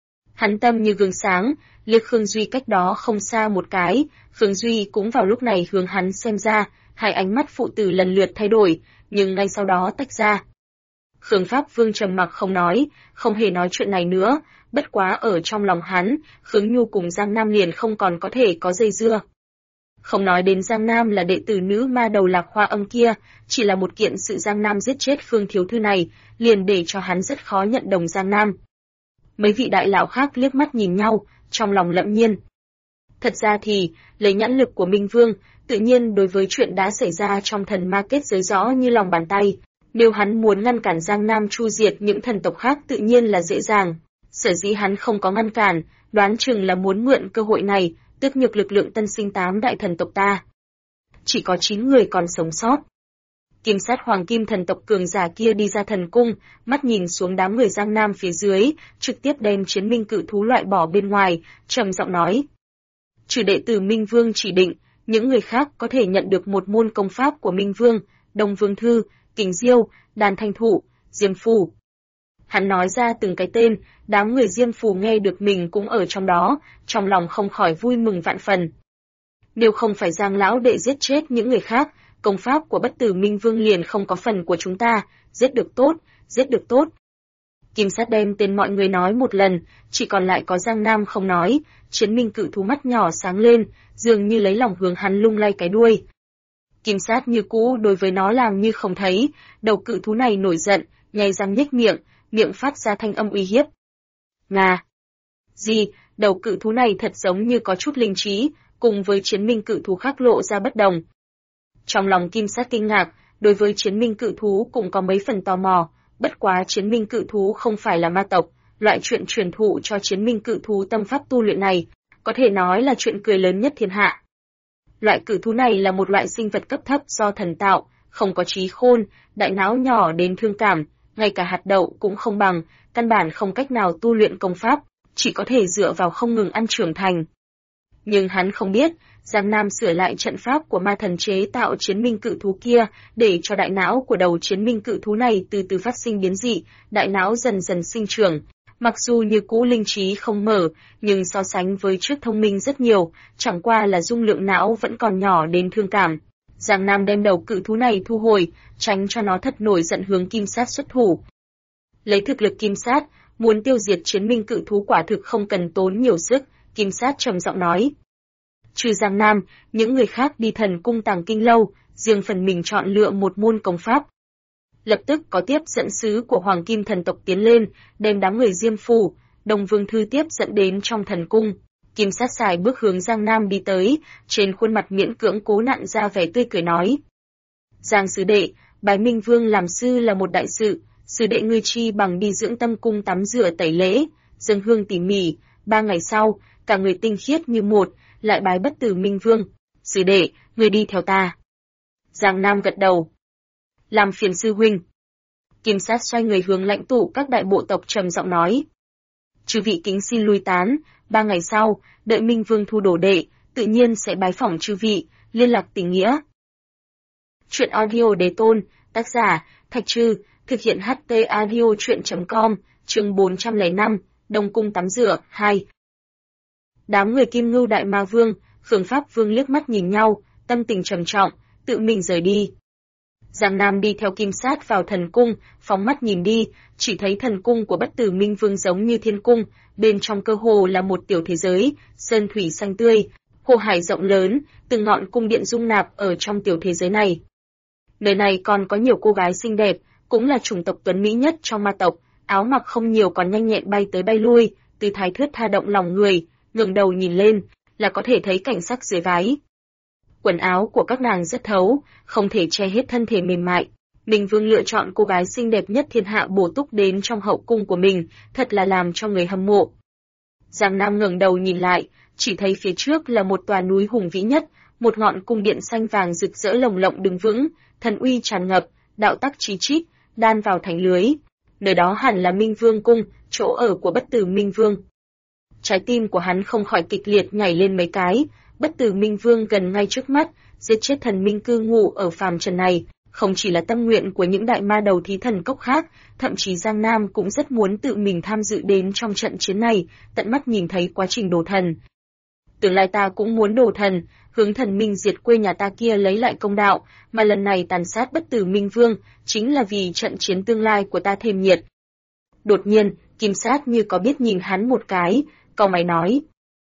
Hắn tâm như gương sáng, liếc Khương Duy cách đó không xa một cái, Khương Duy cũng vào lúc này hướng hắn xem ra, hai ánh mắt phụ tử lần lượt thay đổi, nhưng ngay sau đó tách ra. Khương Pháp Vương trầm mặc không nói, không hề nói chuyện này nữa, bất quá ở trong lòng hắn, Khương Nhu cùng Giang Nam liền không còn có thể có dây dưa. Không nói đến Giang Nam là đệ tử nữ ma đầu Lạc Hoa Âm kia, chỉ là một kiện sự Giang Nam giết chết Khương Thiếu Thư này, liền để cho hắn rất khó nhận đồng Giang Nam. Mấy vị đại lão khác liếc mắt nhìn nhau, trong lòng lẫm nhiên. Thật ra thì, lấy nhãn lực của Minh Vương, tự nhiên đối với chuyện đã xảy ra trong thần ma kết giới rõ như lòng bàn tay. Nếu hắn muốn ngăn cản Giang Nam chu diệt những thần tộc khác tự nhiên là dễ dàng. Sở dĩ hắn không có ngăn cản, đoán chừng là muốn mượn cơ hội này, tước nhược lực lượng tân sinh 8 đại thần tộc ta. Chỉ có 9 người còn sống sót. Kim sát hoàng kim thần tộc cường giả kia đi ra thần cung, mắt nhìn xuống đám người Giang Nam phía dưới, trực tiếp đem chiến minh cự thú loại bỏ bên ngoài, trầm giọng nói. Trừ đệ tử Minh Vương chỉ định, những người khác có thể nhận được một môn công pháp của Minh Vương, Đông Vương Thư, Kình Diêu, Đàn Thanh Thụ, Diêm Phù. Hắn nói ra từng cái tên, đám người Diêm Phù nghe được mình cũng ở trong đó, trong lòng không khỏi vui mừng vạn phần. Nếu không phải Giang lão đệ giết chết những người khác, công pháp của bất tử Minh Vương liền không có phần của chúng ta, giết được tốt, giết được tốt. Kim sát đem tên mọi người nói một lần, chỉ còn lại có Giang Nam không nói, chiến minh cự thú mắt nhỏ sáng lên, dường như lấy lòng hướng hắn lung lay cái đuôi. Kim sát như cũ đối với nó làm như không thấy, đầu cự thú này nổi giận, nhai răng nhếch miệng, miệng phát ra thanh âm uy hiếp. Ngà! Gì, đầu cự thú này thật giống như có chút linh trí, cùng với chiến minh cự thú khác lộ ra bất đồng. Trong lòng Kim sát kinh ngạc, đối với chiến minh cự thú cũng có mấy phần tò mò, bất quá chiến minh cự thú không phải là ma tộc, loại chuyện truyền thụ cho chiến minh cự thú tâm pháp tu luyện này, có thể nói là chuyện cười lớn nhất thiên hạ. Loại cự thú này là một loại sinh vật cấp thấp do thần tạo, không có trí khôn, đại não nhỏ đến thương cảm, ngay cả hạt đậu cũng không bằng, căn bản không cách nào tu luyện công pháp, chỉ có thể dựa vào không ngừng ăn trưởng thành. Nhưng hắn không biết, Giang Nam sửa lại trận pháp của ma thần chế tạo chiến minh cự thú kia, để cho đại não của đầu chiến minh cự thú này từ từ phát sinh biến dị, đại não dần dần sinh trưởng. Mặc dù như cũ linh trí không mở, nhưng so sánh với trước thông minh rất nhiều, chẳng qua là dung lượng não vẫn còn nhỏ đến thương cảm. Giang Nam đem đầu cự thú này thu hồi, tránh cho nó thật nổi giận hướng Kim sát xuất thủ. Lấy thực lực Kim sát, muốn tiêu diệt chiến minh cự thú quả thực không cần tốn nhiều sức, Kim sát trầm giọng nói. Trừ Giang Nam, những người khác đi thần cung Tàng Kinh Lâu, riêng phần mình chọn lựa một môn công pháp. Lập tức có tiếp dẫn sứ của Hoàng Kim thần tộc tiến lên, đem đám người Diêm Phù, Đông Vương Thư tiếp dẫn đến trong thần cung. Kim sát xài bước hướng Giang Nam đi tới, trên khuôn mặt miễn cưỡng cố nặn ra vẻ tươi cười nói. Giang sứ đệ, bái Minh Vương làm sư là một đại sự, sứ đệ ngươi chi bằng đi dưỡng tâm cung tắm rửa tẩy lễ, dâng hương tỉ mỉ, 3 ngày sau, cả người tinh khiết như một, lại bái bất tử Minh Vương. Sứ đệ, ngươi đi theo ta. Giang Nam gật đầu. Làm phiền sư huynh. Kim sát xoay người hướng lãnh tụ các đại bộ tộc trầm giọng nói. Chư vị kính xin lui tán, 3 ngày sau, đợi Minh Vương thu đồ đệ, tự nhiên sẽ bái phỏng chư vị, liên lạc tình nghĩa. Chuyện audio đế tôn, tác giả, Thạch Trư, thực hiện HT audio chuyện.com, chương 405, Đông Cung tắm rửa, 2. Đám người Kim Ngưu Đại Ma Vương, Khương Pháp Vương liếc mắt nhìn nhau, tâm tình trầm trọng, tự mình rời đi. Giang Nam đi theo Kim sát vào thần cung, phóng mắt nhìn đi, chỉ thấy thần cung của bất tử Minh Vương giống như thiên cung, bên trong cơ hồ là một tiểu thế giới, sơn thủy xanh tươi, hồ hải rộng lớn, từng ngọn cung điện dung nạp ở trong tiểu thế giới này. Nơi này còn có nhiều cô gái xinh đẹp, cũng là chủng tộc tuấn mỹ nhất trong ma tộc, áo mặc không nhiều còn nhanh nhẹn bay tới bay lui, tư thái thướt tha động lòng người, ngẩng đầu nhìn lên, là có thể thấy cảnh sắc dưới váy. Quần áo của các nàng rất thấu, không thể che hết thân thể mềm mại. Minh Vương lựa chọn cô gái xinh đẹp nhất thiên hạ bổ túc đến trong hậu cung của mình, thật là làm cho người hâm mộ. Giang Nam ngẩng đầu nhìn lại, chỉ thấy phía trước là một tòa núi hùng vĩ nhất, một ngọn cung điện xanh vàng rực rỡ lồng lộng đứng vững, thần uy tràn ngập, đạo tắc chí chít, đan vào thành lưới. Nơi đó hẳn là Minh Vương cung, chỗ ở của bất tử Minh Vương. Trái tim của hắn không khỏi kịch liệt nhảy lên mấy cái, bất tử Minh Vương gần ngay trước mắt, giết chết thần minh cư ngụ ở phàm trần này, không chỉ là tâm nguyện của những đại ma đầu thí thần cốc khác, thậm chí Giang Nam cũng rất muốn tự mình tham dự đến trong trận chiến này, tận mắt nhìn thấy quá trình đồ thần. Tương lai ta cũng muốn đồ thần, hướng thần minh diệt quê nhà ta kia lấy lại công đạo, mà lần này tàn sát bất tử Minh Vương, chính là vì trận chiến tương lai của ta thêm nhiệt. Đột nhiên, Kim sát như có biết nhìn hắn một cái, cau mày nói.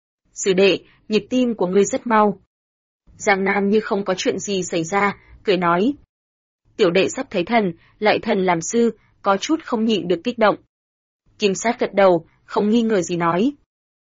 Sư đệ, nhịp tim của ngươi rất mau. Giang Nam như không có chuyện gì xảy ra, cười nói. Tiểu đệ sắp thấy thần, lại thần làm sư, có chút không nhịn được kích động. Kim sát gật đầu, không nghi ngờ gì nói.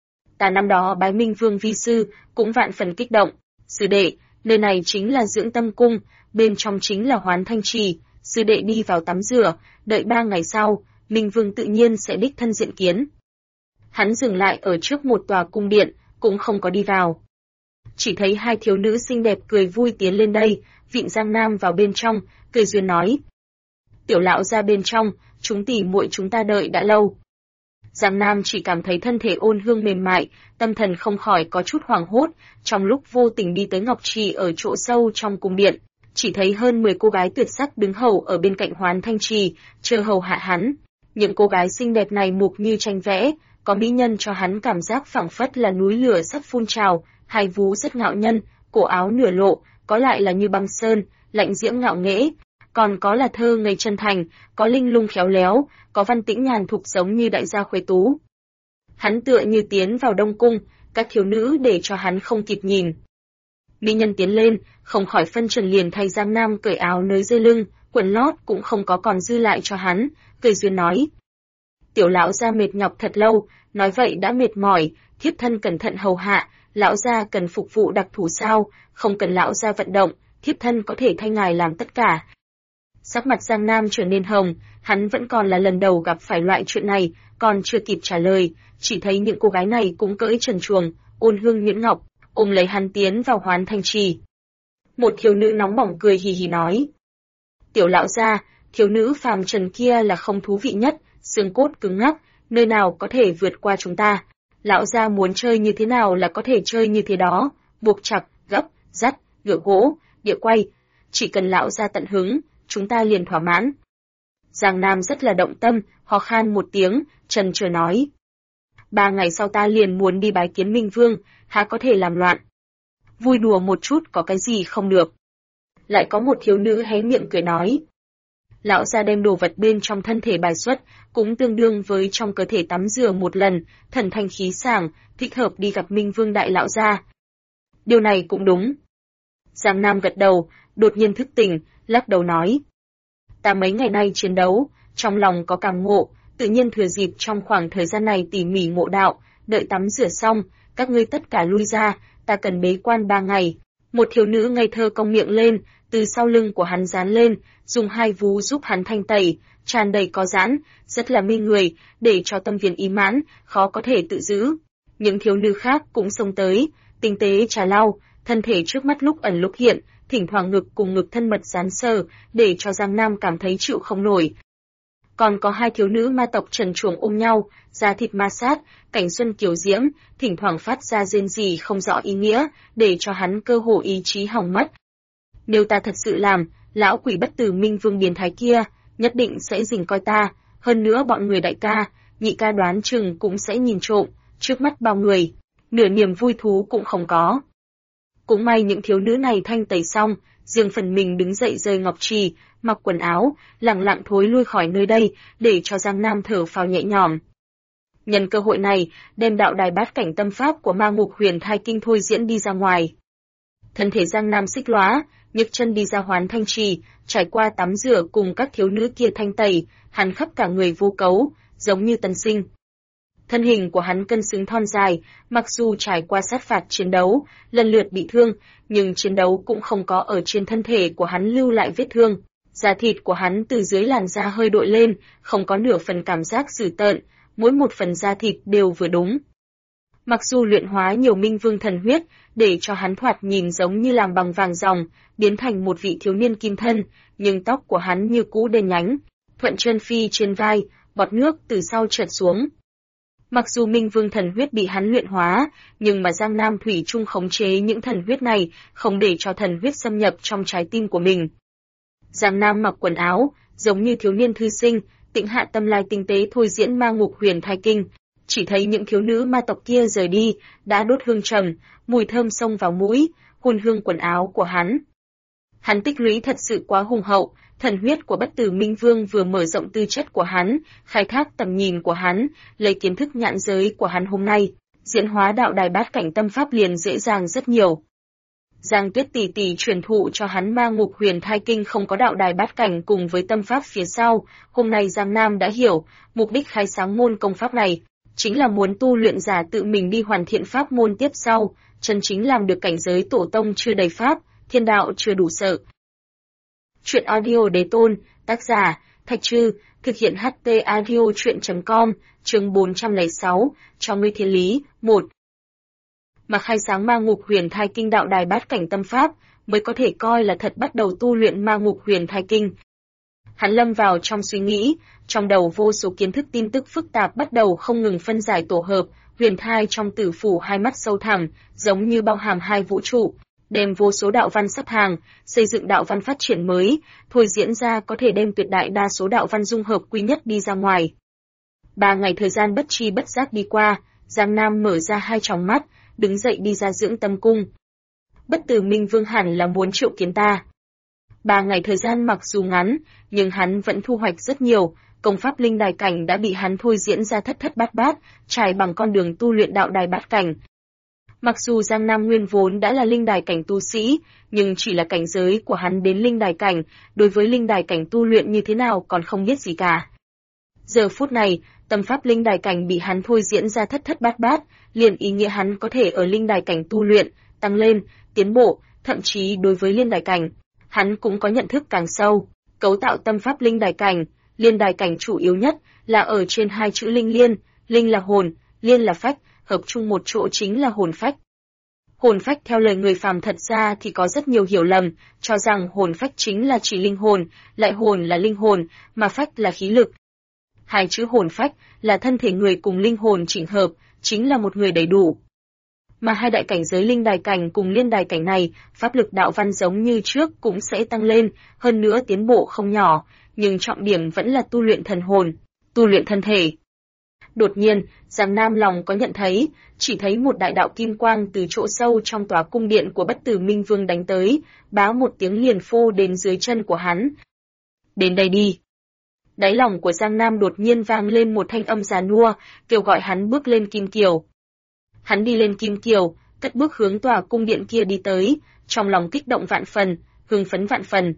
Ta năm đó bái Minh Vương vi sư, cũng vạn phần kích động. Sư đệ, nơi này chính là dưỡng tâm cung, bên trong chính là Hoán Thanh Trì. Sư đệ đi vào tắm rửa, đợi 3 ngày sau, Minh Vương tự nhiên sẽ đích thân diện kiến. Hắn dừng lại ở trước một tòa cung điện, cũng không có đi vào. chỉ thấy hai thiếu nữ xinh đẹp cười vui tiến lên đây, vịn Giang Nam vào bên trong, cười duyên nói. Tiểu lão ra bên trong, chúng tỉ muội chúng ta đợi đã lâu. Giang Nam chỉ cảm thấy thân thể ôn hương mềm mại, tâm thần không khỏi có chút hoảng hốt, trong lúc vô tình đi tới ngọc trì ở chỗ sâu trong cung điện, chỉ thấy hơn 10 cô gái tuyệt sắc đứng hầu ở bên cạnh Hoán Thanh Trì, chờ hầu hạ hắn. Những cô gái xinh đẹp này mục như tranh vẽ, có mỹ nhân cho hắn cảm giác phảng phất là núi lửa sắp phun trào, hai vú rất ngạo nhân, cổ áo nửa lộ, có lại là như băng sơn, lạnh diễm ngạo nghễ, còn có là thơ ngây chân thành, có linh lung khéo léo, có văn tĩnh nhàn thục giống như đại gia khuê tú. Hắn tựa như tiến vào đông cung, các thiếu nữ để cho hắn không kịp nhìn. Mỹ nhân tiến lên, không khỏi phân trần liền thay Giang Nam cởi áo nới dây lưng, quần lót cũng không có còn dư lại cho hắn, cười duyên nói. Tiểu lão gia mệt nhọc thật lâu, nói vậy đã mệt mỏi, thiếp thân cẩn thận hầu hạ, lão gia cần phục vụ đặc thù sao, không cần lão gia vận động, thiếp thân có thể thay ngài làm tất cả. Sắc mặt Giang Nam trở nên hồng, hắn vẫn còn là lần đầu gặp phải loại chuyện này, còn chưa kịp trả lời, chỉ thấy những cô gái này cũng cởi trần truồng, ôn hương nhuyễn ngọc, ôm lấy hắn tiến vào Hoán Thanh Trì. Một thiếu nữ nóng bỏng cười hì hì nói. Tiểu lão gia, thiếu nữ phàm trần kia là không thú vị nhất, xương cốt cứng ngắc, nơi nào có thể vượt qua chúng ta. Lão gia muốn chơi như thế nào là có thể chơi như thế đó, buộc chặt, gấp, dắt, ngựa gỗ, địa quay, chỉ cần lão gia tận hứng, chúng ta liền thỏa mãn. Giang Nam rất là động tâm, ho khan một tiếng, trần chờ nói. 3 ngày sau ta liền muốn đi bái kiến Minh Vương, há có thể làm loạn. Vui đùa một chút có cái gì không được. Lại có một thiếu nữ hé miệng cười nói. Lão gia đem đồ vật bên trong thân thể bài xuất, cũng tương đương với trong cơ thể tắm rửa một lần, thần thanh khí sảng, thích hợp đi gặp Minh Vương đại lão gia. Điều này cũng đúng. Giang Nam gật đầu, đột nhiên thức tỉnh, lắc đầu nói. Ta mấy ngày nay chiến đấu, trong lòng có cảm ngộ, tự nhiên thừa dịp trong khoảng thời gian này tỉ mỉ ngộ đạo, đợi tắm rửa xong, các ngươi tất cả lui ra, ta cần bế quan 3 ngày. Một thiếu nữ ngây thơ cong miệng lên, từ sau lưng của hắn dán lên, dùng hai vú giúp hắn thanh tẩy, tràn đầy có giãn, rất là mê người, để cho tâm viên ý mãn, khó có thể tự giữ. Những thiếu nữ khác cũng xông tới, tinh tế trà lau, thân thể trước mắt lúc ẩn lúc hiện, thỉnh thoảng ngực cùng ngực thân mật dán sờ, để cho Giang Nam cảm thấy chịu không nổi. Còn có hai thiếu nữ ma tộc trần truồng ôm nhau, da thịt ma sát, cảnh xuân kiều diễm, thỉnh thoảng phát ra rên rỉ không rõ ý nghĩa, để cho hắn cơ hồ ý chí hỏng mất. Nếu ta thật sự làm, lão quỷ bất tử Minh Vương biến thái kia, nhất định sẽ dình coi ta, hơn nữa bọn người đại ca, nhị ca đoán chừng cũng sẽ nhìn trộm, trước mắt bao người, nửa niềm vui thú cũng không có. Cũng may những thiếu nữ này thanh tẩy xong, riêng phần mình đứng dậy rời ngọc trì, mặc quần áo, lẳng lặng thối lui khỏi nơi đây, để cho Giang Nam thở phào nhẹ nhõm. Nhân cơ hội này, đem đạo đài bát cảnh tâm pháp của Ma Ngục Huyền Thai Kinh thôi diễn đi ra ngoài. Thân thể Giang Nam xích lóa, nhấc chân đi ra Hoán Thanh Trì, trải qua tắm rửa cùng các thiếu nữ kia thanh tẩy, hắn khắp cả người vô cấu, giống như tân sinh. Thân hình của hắn cân xứng thon dài, mặc dù trải qua sát phạt chiến đấu, lần lượt bị thương, nhưng chiến đấu cũng không có ở trên thân thể của hắn lưu lại vết thương. Da thịt của hắn từ dưới làn da hơi đội lên, không có nửa phần cảm giác dữ tợn, mỗi một phần da thịt đều vừa đúng. Mặc dù luyện hóa nhiều Minh Vương thần huyết, để cho hắn thoạt nhìn giống như làm bằng vàng ròng, biến thành một vị thiếu niên kim thân, nhưng tóc của hắn như cũ đen nhánh, thuận chân phi trên vai, bọt nước từ sau trượt xuống. Mặc dù Minh Vương thần huyết bị hắn luyện hóa, nhưng mà Giang Nam thủy chung khống chế những thần huyết này, không để cho thần huyết xâm nhập trong trái tim của mình. Giang Nam mặc quần áo, giống như thiếu niên thư sinh, tĩnh hạ tâm lai tinh tế thôi diễn Ma Ngục Huyền Thai Kinh. Chỉ thấy những thiếu nữ ma tộc kia rời đi, đã đốt hương trầm, mùi thơm xông vào mũi, hun hương quần áo của hắn. Hắn tích lũy thật sự quá hùng hậu, thần huyết của bất tử Minh Vương vừa mở rộng tư chất của hắn, khai thác tầm nhìn của hắn, lấy kiến thức nhãn giới của hắn hôm nay, diễn hóa đạo đài bát cảnh tâm pháp liền dễ dàng rất nhiều. Giang Tuyết tỷ tỷ truyền thụ cho hắn Ma Ngục Huyền Thai Kinh không có đạo đài bát cảnh cùng với tâm pháp phía sau, hôm nay Giang Nam đã hiểu, mục đích khai sáng môn công pháp này, chính là muốn tu luyện giả tự mình đi hoàn thiện pháp môn tiếp sau, chân chính làm được cảnh giới tổ tông chưa đầy pháp, thiên đạo chưa đủ sợ. Chuyện audio đế tôn, tác giả, Thạch Trư, thực hiện HT audio chuyện.com, chương 406, cho ngươi thiên lý, 1. mà khai sáng Ma Ngục Huyền Thai Kinh đạo đài bát cảnh tâm pháp, mới có thể coi là thật bắt đầu tu luyện Ma Ngục Huyền Thai Kinh. Hắn lâm vào trong suy nghĩ, trong đầu vô số kiến thức tin tức phức tạp bắt đầu không ngừng phân giải tổ hợp, huyền thai trong tử phủ hai mắt sâu thẳm, giống như bao hàm hai vũ trụ, đem vô số đạo văn sắp hàng, xây dựng đạo văn phát triển mới, thôi diễn ra có thể đem tuyệt đại đa số đạo văn dung hợp quy nhất đi ra ngoài. 3 ngày thời gian bất tri bất giác đi qua, Giang Nam mở ra hai tròng mắt, đứng dậy đi ra dưỡng tâm cung. Bất Tử Minh Vương hẳn là muốn triệu kiến ta. 3 ngày thời gian mặc dù ngắn, nhưng hắn vẫn thu hoạch rất nhiều, công pháp linh đài cảnh đã bị hắn thôi diễn ra thất thất bát bát, trải bằng con đường tu luyện đạo đài bát cảnh. Mặc dù Giang Nam nguyên vốn đã là linh đài cảnh tu sĩ, nhưng chỉ là cảnh giới của hắn đến linh đài cảnh, đối với linh đài cảnh tu luyện như thế nào còn không biết gì cả. Giờ phút này, tâm pháp linh đài cảnh bị hắn thôi diễn ra thất thất bát bát, liền ý nghĩa hắn có thể ở linh đài cảnh tu luyện, tăng lên, tiến bộ, thậm chí đối với liên đài cảnh, hắn cũng có nhận thức càng sâu. Cấu tạo tâm pháp linh đài cảnh, liên đài cảnh chủ yếu nhất là ở trên hai chữ linh liên, linh là hồn, liên là phách, hợp chung một chỗ chính là hồn phách. Hồn phách theo lời người phàm thật ra thì có rất nhiều hiểu lầm, cho rằng hồn phách chính là chỉ linh hồn, lại hồn là linh hồn, mà phách là khí lực. Hai chữ hồn phách là thân thể người cùng linh hồn chỉnh hợp, chính là một người đầy đủ. Mà hai đại cảnh giới linh đài cảnh cùng liên đài cảnh này, pháp lực đạo văn giống như trước cũng sẽ tăng lên, hơn nữa tiến bộ không nhỏ, nhưng trọng điểm vẫn là tu luyện thần hồn, tu luyện thân thể. Đột nhiên, Giang Nam lòng có nhận thấy, chỉ thấy một đại đạo kim quang từ chỗ sâu trong tòa cung điện của Bất Tử Minh Vương đánh tới, bá một tiếng liền phô đến dưới chân của hắn. Đến đây đi. Đáy lòng của Giang Nam đột nhiên vang lên một thanh âm già nua, kêu gọi hắn bước lên kim kiều. Hắn đi lên kim kiều, cất bước hướng tòa cung điện kia đi tới, trong lòng kích động vạn phần, hưng phấn vạn phần.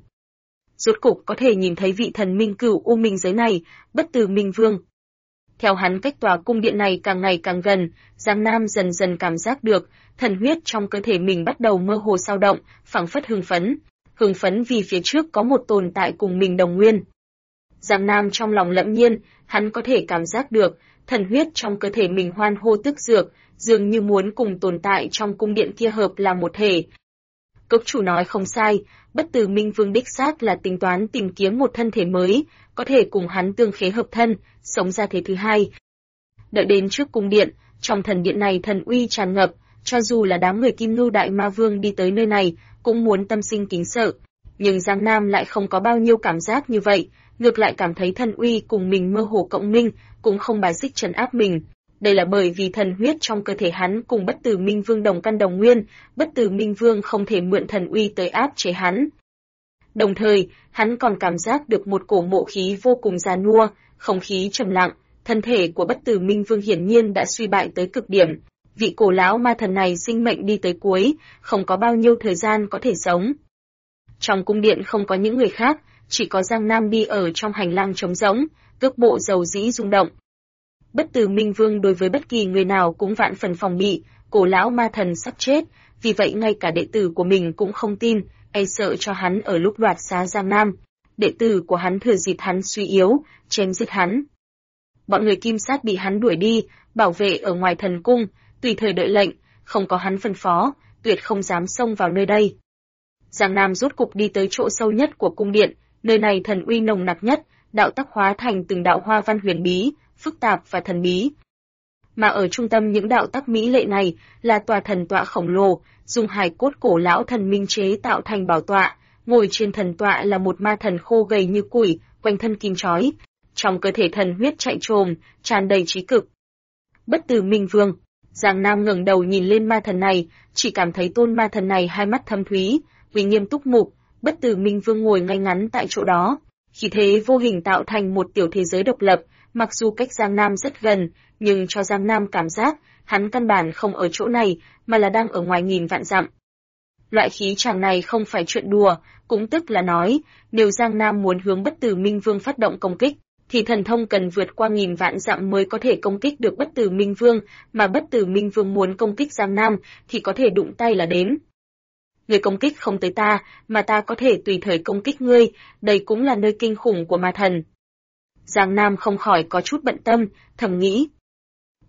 Rốt cục có thể nhìn thấy vị thần minh cửu u minh giới này, Bất Tử Minh Vương. Theo hắn cách tòa cung điện này càng ngày càng gần, Giang Nam dần dần cảm giác được, thần huyết trong cơ thể mình bắt đầu mơ hồ dao động, phảng phất hưng phấn vì phía trước có một tồn tại cùng mình đồng nguyên. Giang Nam trong lòng lẫm nhiên, hắn có thể cảm giác được, thần huyết trong cơ thể mình hoan hô tức dược, dường như muốn cùng tồn tại trong cung điện kia hợp làm một thể. Cốc chủ nói không sai, Bất Tử Minh Vương đích xác là tính toán tìm kiếm một thân thể mới, có thể cùng hắn tương khế hợp thân, sống ra thế thứ hai. Đợi đến trước cung điện, trong thần điện này thần uy tràn ngập, cho dù là đám người Kim Ngưu Đại Ma Vương đi tới nơi này, cũng muốn tâm sinh kính sợ. Nhưng Giang Nam lại không có bao nhiêu cảm giác như vậy, ngược lại cảm thấy thần uy cùng mình mơ hồ cộng minh, cũng không bài xích trấn áp mình. Đây là bởi vì thần huyết trong cơ thể hắn cùng Bất Tử Minh Vương đồng căn đồng nguyên, Bất Tử Minh Vương không thể mượn thần uy tới áp chế hắn. Đồng thời, hắn còn cảm giác được một cổ mộ khí vô cùng già nua, không khí trầm lặng, thân thể của Bất Tử Minh Vương hiển nhiên đã suy bại tới cực điểm. Vị cổ lão ma thần này sinh mệnh đi tới cuối, không có bao nhiêu thời gian có thể sống. Trong cung điện không có những người khác, chỉ có Giang Nam đi ở trong hành lang trống rỗng, cước bộ dầu dĩ rung động. Bất Tử Minh Vương đối với bất kỳ người nào cũng vạn phần phòng bị, cổ lão ma thần sắp chết, vì vậy ngay cả đệ tử của mình cũng không tin, e sợ cho hắn ở lúc đoạt xá Giang Nam. Đệ tử của hắn thừa dịp hắn suy yếu, chém giết hắn. Bọn người Kim Sát bị hắn đuổi đi, bảo vệ ở ngoài thần cung, tùy thời đợi lệnh, không có hắn phân phó, tuyệt không dám xông vào nơi đây. Giang Nam rốt cục đi tới chỗ sâu nhất của cung điện, nơi này thần uy nồng nặc nhất, đạo tắc hóa thành từng đạo hoa văn huyền bí, phức tạp và thần bí. Mà ở trung tâm những đạo tắc mỹ lệ này là tòa thần tọa khổng lồ, dùng hài cốt cổ lão thần minh chế tạo thành bảo tọa, ngồi trên thần tọa là một ma thần khô gầy như củi, quanh thân kim chói, trong cơ thể thần huyết chạy trồm, tràn đầy trí cực. Bất Tử Minh Vương. Giang Nam ngẩng đầu nhìn lên ma thần này, chỉ cảm thấy tôn ma thần này hai mắt thâm thúy, uy nghiêm túc mục. Bất Tử Minh Vương ngồi ngay ngắn tại chỗ đó, khí thế vô hình tạo thành một tiểu thế giới độc lập, mặc dù cách Giang Nam rất gần, nhưng cho Giang Nam cảm giác, hắn căn bản không ở chỗ này, mà là đang ở ngoài nghìn vạn dặm. Loại khí chàng này không phải chuyện đùa, cũng tức là nói, nếu Giang Nam muốn hướng Bất Tử Minh Vương phát động công kích, thì thần thông cần vượt qua nghìn vạn dặm mới có thể công kích được Bất Tử Minh Vương, mà Bất Tử Minh Vương muốn công kích Giang Nam thì có thể đụng tay là đến. Người công kích không tới ta, mà ta có thể tùy thời công kích ngươi, đây cũng là nơi kinh khủng của ma thần. Giang Nam không khỏi có chút bận tâm, thầm nghĩ.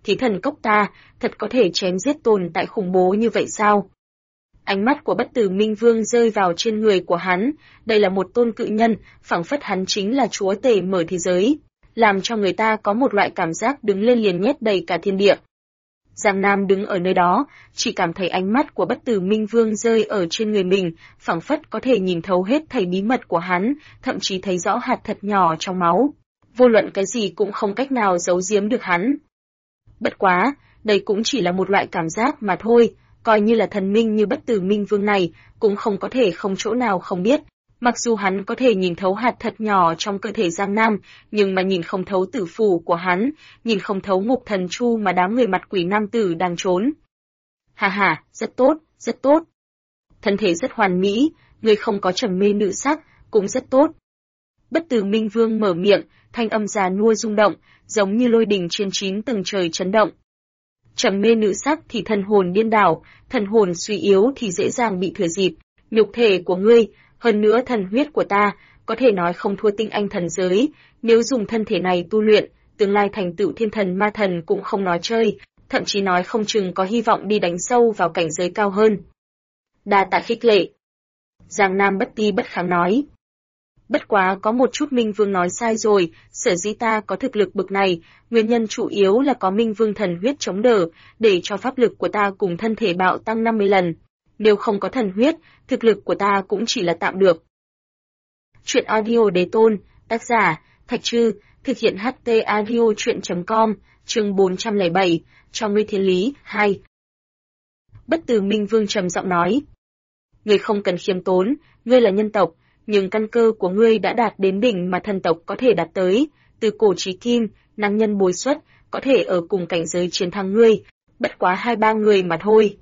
Thí thần cốc ta, thật có thể chém giết tồn tại khủng bố như vậy sao? Ánh mắt của Bất Tử Minh Vương rơi vào trên người của hắn, đây là một tôn cự nhân, phảng phất hắn chính là chúa tể mở thế giới, làm cho người ta có một loại cảm giác đứng lên liền nhét đầy cả thiên địa. Giang Nam đứng ở nơi đó, chỉ cảm thấy ánh mắt của Bất Tử Minh Vương rơi ở trên người mình, phảng phất có thể nhìn thấu hết thảy bí mật của hắn, thậm chí thấy rõ hạt thật nhỏ trong máu. Vô luận cái gì cũng không cách nào giấu giếm được hắn. Bất quá, đây cũng chỉ là một loại cảm giác mà thôi, coi như là thần minh như Bất Tử Minh Vương này, cũng không có thể không chỗ nào không biết. Mặc dù hắn có thể nhìn thấu hạt thật nhỏ trong cơ thể Giang Nam, nhưng mà nhìn không thấu tử phủ của hắn, nhìn không thấu Ngục Thần Chu mà đám người mặt quỷ nam tử đang trốn. Hà hà, rất tốt, rất tốt. Thân thể rất hoàn mỹ, người không có trầm mê nữ sắc, cũng rất tốt. Bất Tử Minh Vương mở miệng, thanh âm già nua rung động, giống như lôi đình trên 9 tầng trời chấn động. Trầm mê nữ sắc thì thần hồn điên đảo, thần hồn suy yếu thì dễ dàng bị thừa dịp. Nhục thể của ngươi, hơn nữa thần huyết của ta, có thể nói không thua tinh anh thần giới, nếu dùng thân thể này tu luyện, tương lai thành tựu thiên thần ma thần cũng không nói chơi, thậm chí nói không chừng có hy vọng đi đánh sâu vào cảnh giới cao hơn. Đa tạ khích lệ. Giang Nam bất ti bất kháng nói. Bất quá có một chút Minh Vương nói sai rồi, sở dĩ ta có thực lực bực này, nguyên nhân chủ yếu là có Minh Vương thần huyết chống đỡ, để cho pháp lực của ta cùng thân thể bạo tăng 50 lần. Nếu không có thần huyết, thực lực của ta cũng chỉ là tạm được. Chuyện audio đế tôn, tác giả, Thạch Trư, thực hiện HT audio chuyện.com, chương 407, cho ngươi thiên lý, 2. Bất Tử Minh Vương trầm giọng nói. Ngươi không cần khiêm tốn, ngươi là nhân tộc, nhưng căn cơ của ngươi đã đạt đến đỉnh mà thần tộc có thể đạt tới, từ cổ chí kim, năng nhân bồi xuất, có thể ở cùng cảnh giới chiến thắng ngươi, bất quá 2-3 người mà thôi.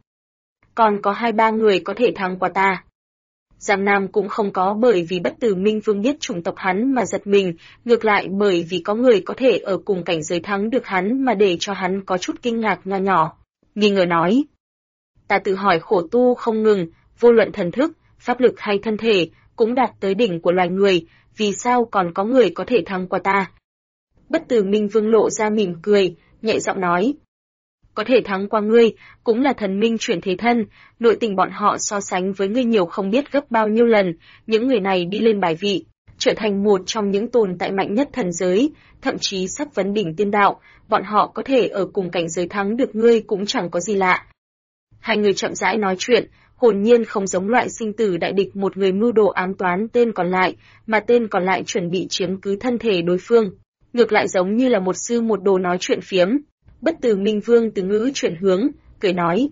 Còn có 2-3 người có thể thắng qua ta. Giang Nam cũng không có bởi vì Bất Tử Minh Vương biết chủng tộc hắn mà giật mình, ngược lại bởi vì có người có thể ở cùng cảnh giới thắng được hắn mà để cho hắn có chút kinh ngạc nho nhỏ. Nghi ngờ nói. Ta tự hỏi khổ tu không ngừng, vô luận thần thức, pháp lực hay thân thể, cũng đạt tới đỉnh của loài người, vì sao còn có người có thể thắng qua ta? Bất Tử Minh Vương lộ ra mỉm cười, nhẹ giọng nói. Có thể thắng qua ngươi, cũng là thần minh chuyển thế thân, nội tình bọn họ so sánh với ngươi nhiều không biết gấp bao nhiêu lần, những người này đi lên bài vị, trở thành một trong những tồn tại mạnh nhất thần giới, thậm chí sắp vấn đỉnh tiên đạo, bọn họ có thể ở cùng cảnh giới thắng được ngươi cũng chẳng có gì lạ. Hai người chậm rãi nói chuyện, hồn nhiên không giống loại sinh tử đại địch một người mưu đồ ám toán tên còn lại, mà tên còn lại chuẩn bị chiếm cứ thân thể đối phương. Ngược lại giống như là một sư một đồ nói chuyện phiếm. Bất Tử Minh Vương từ ngữ chuyển hướng, cười nói.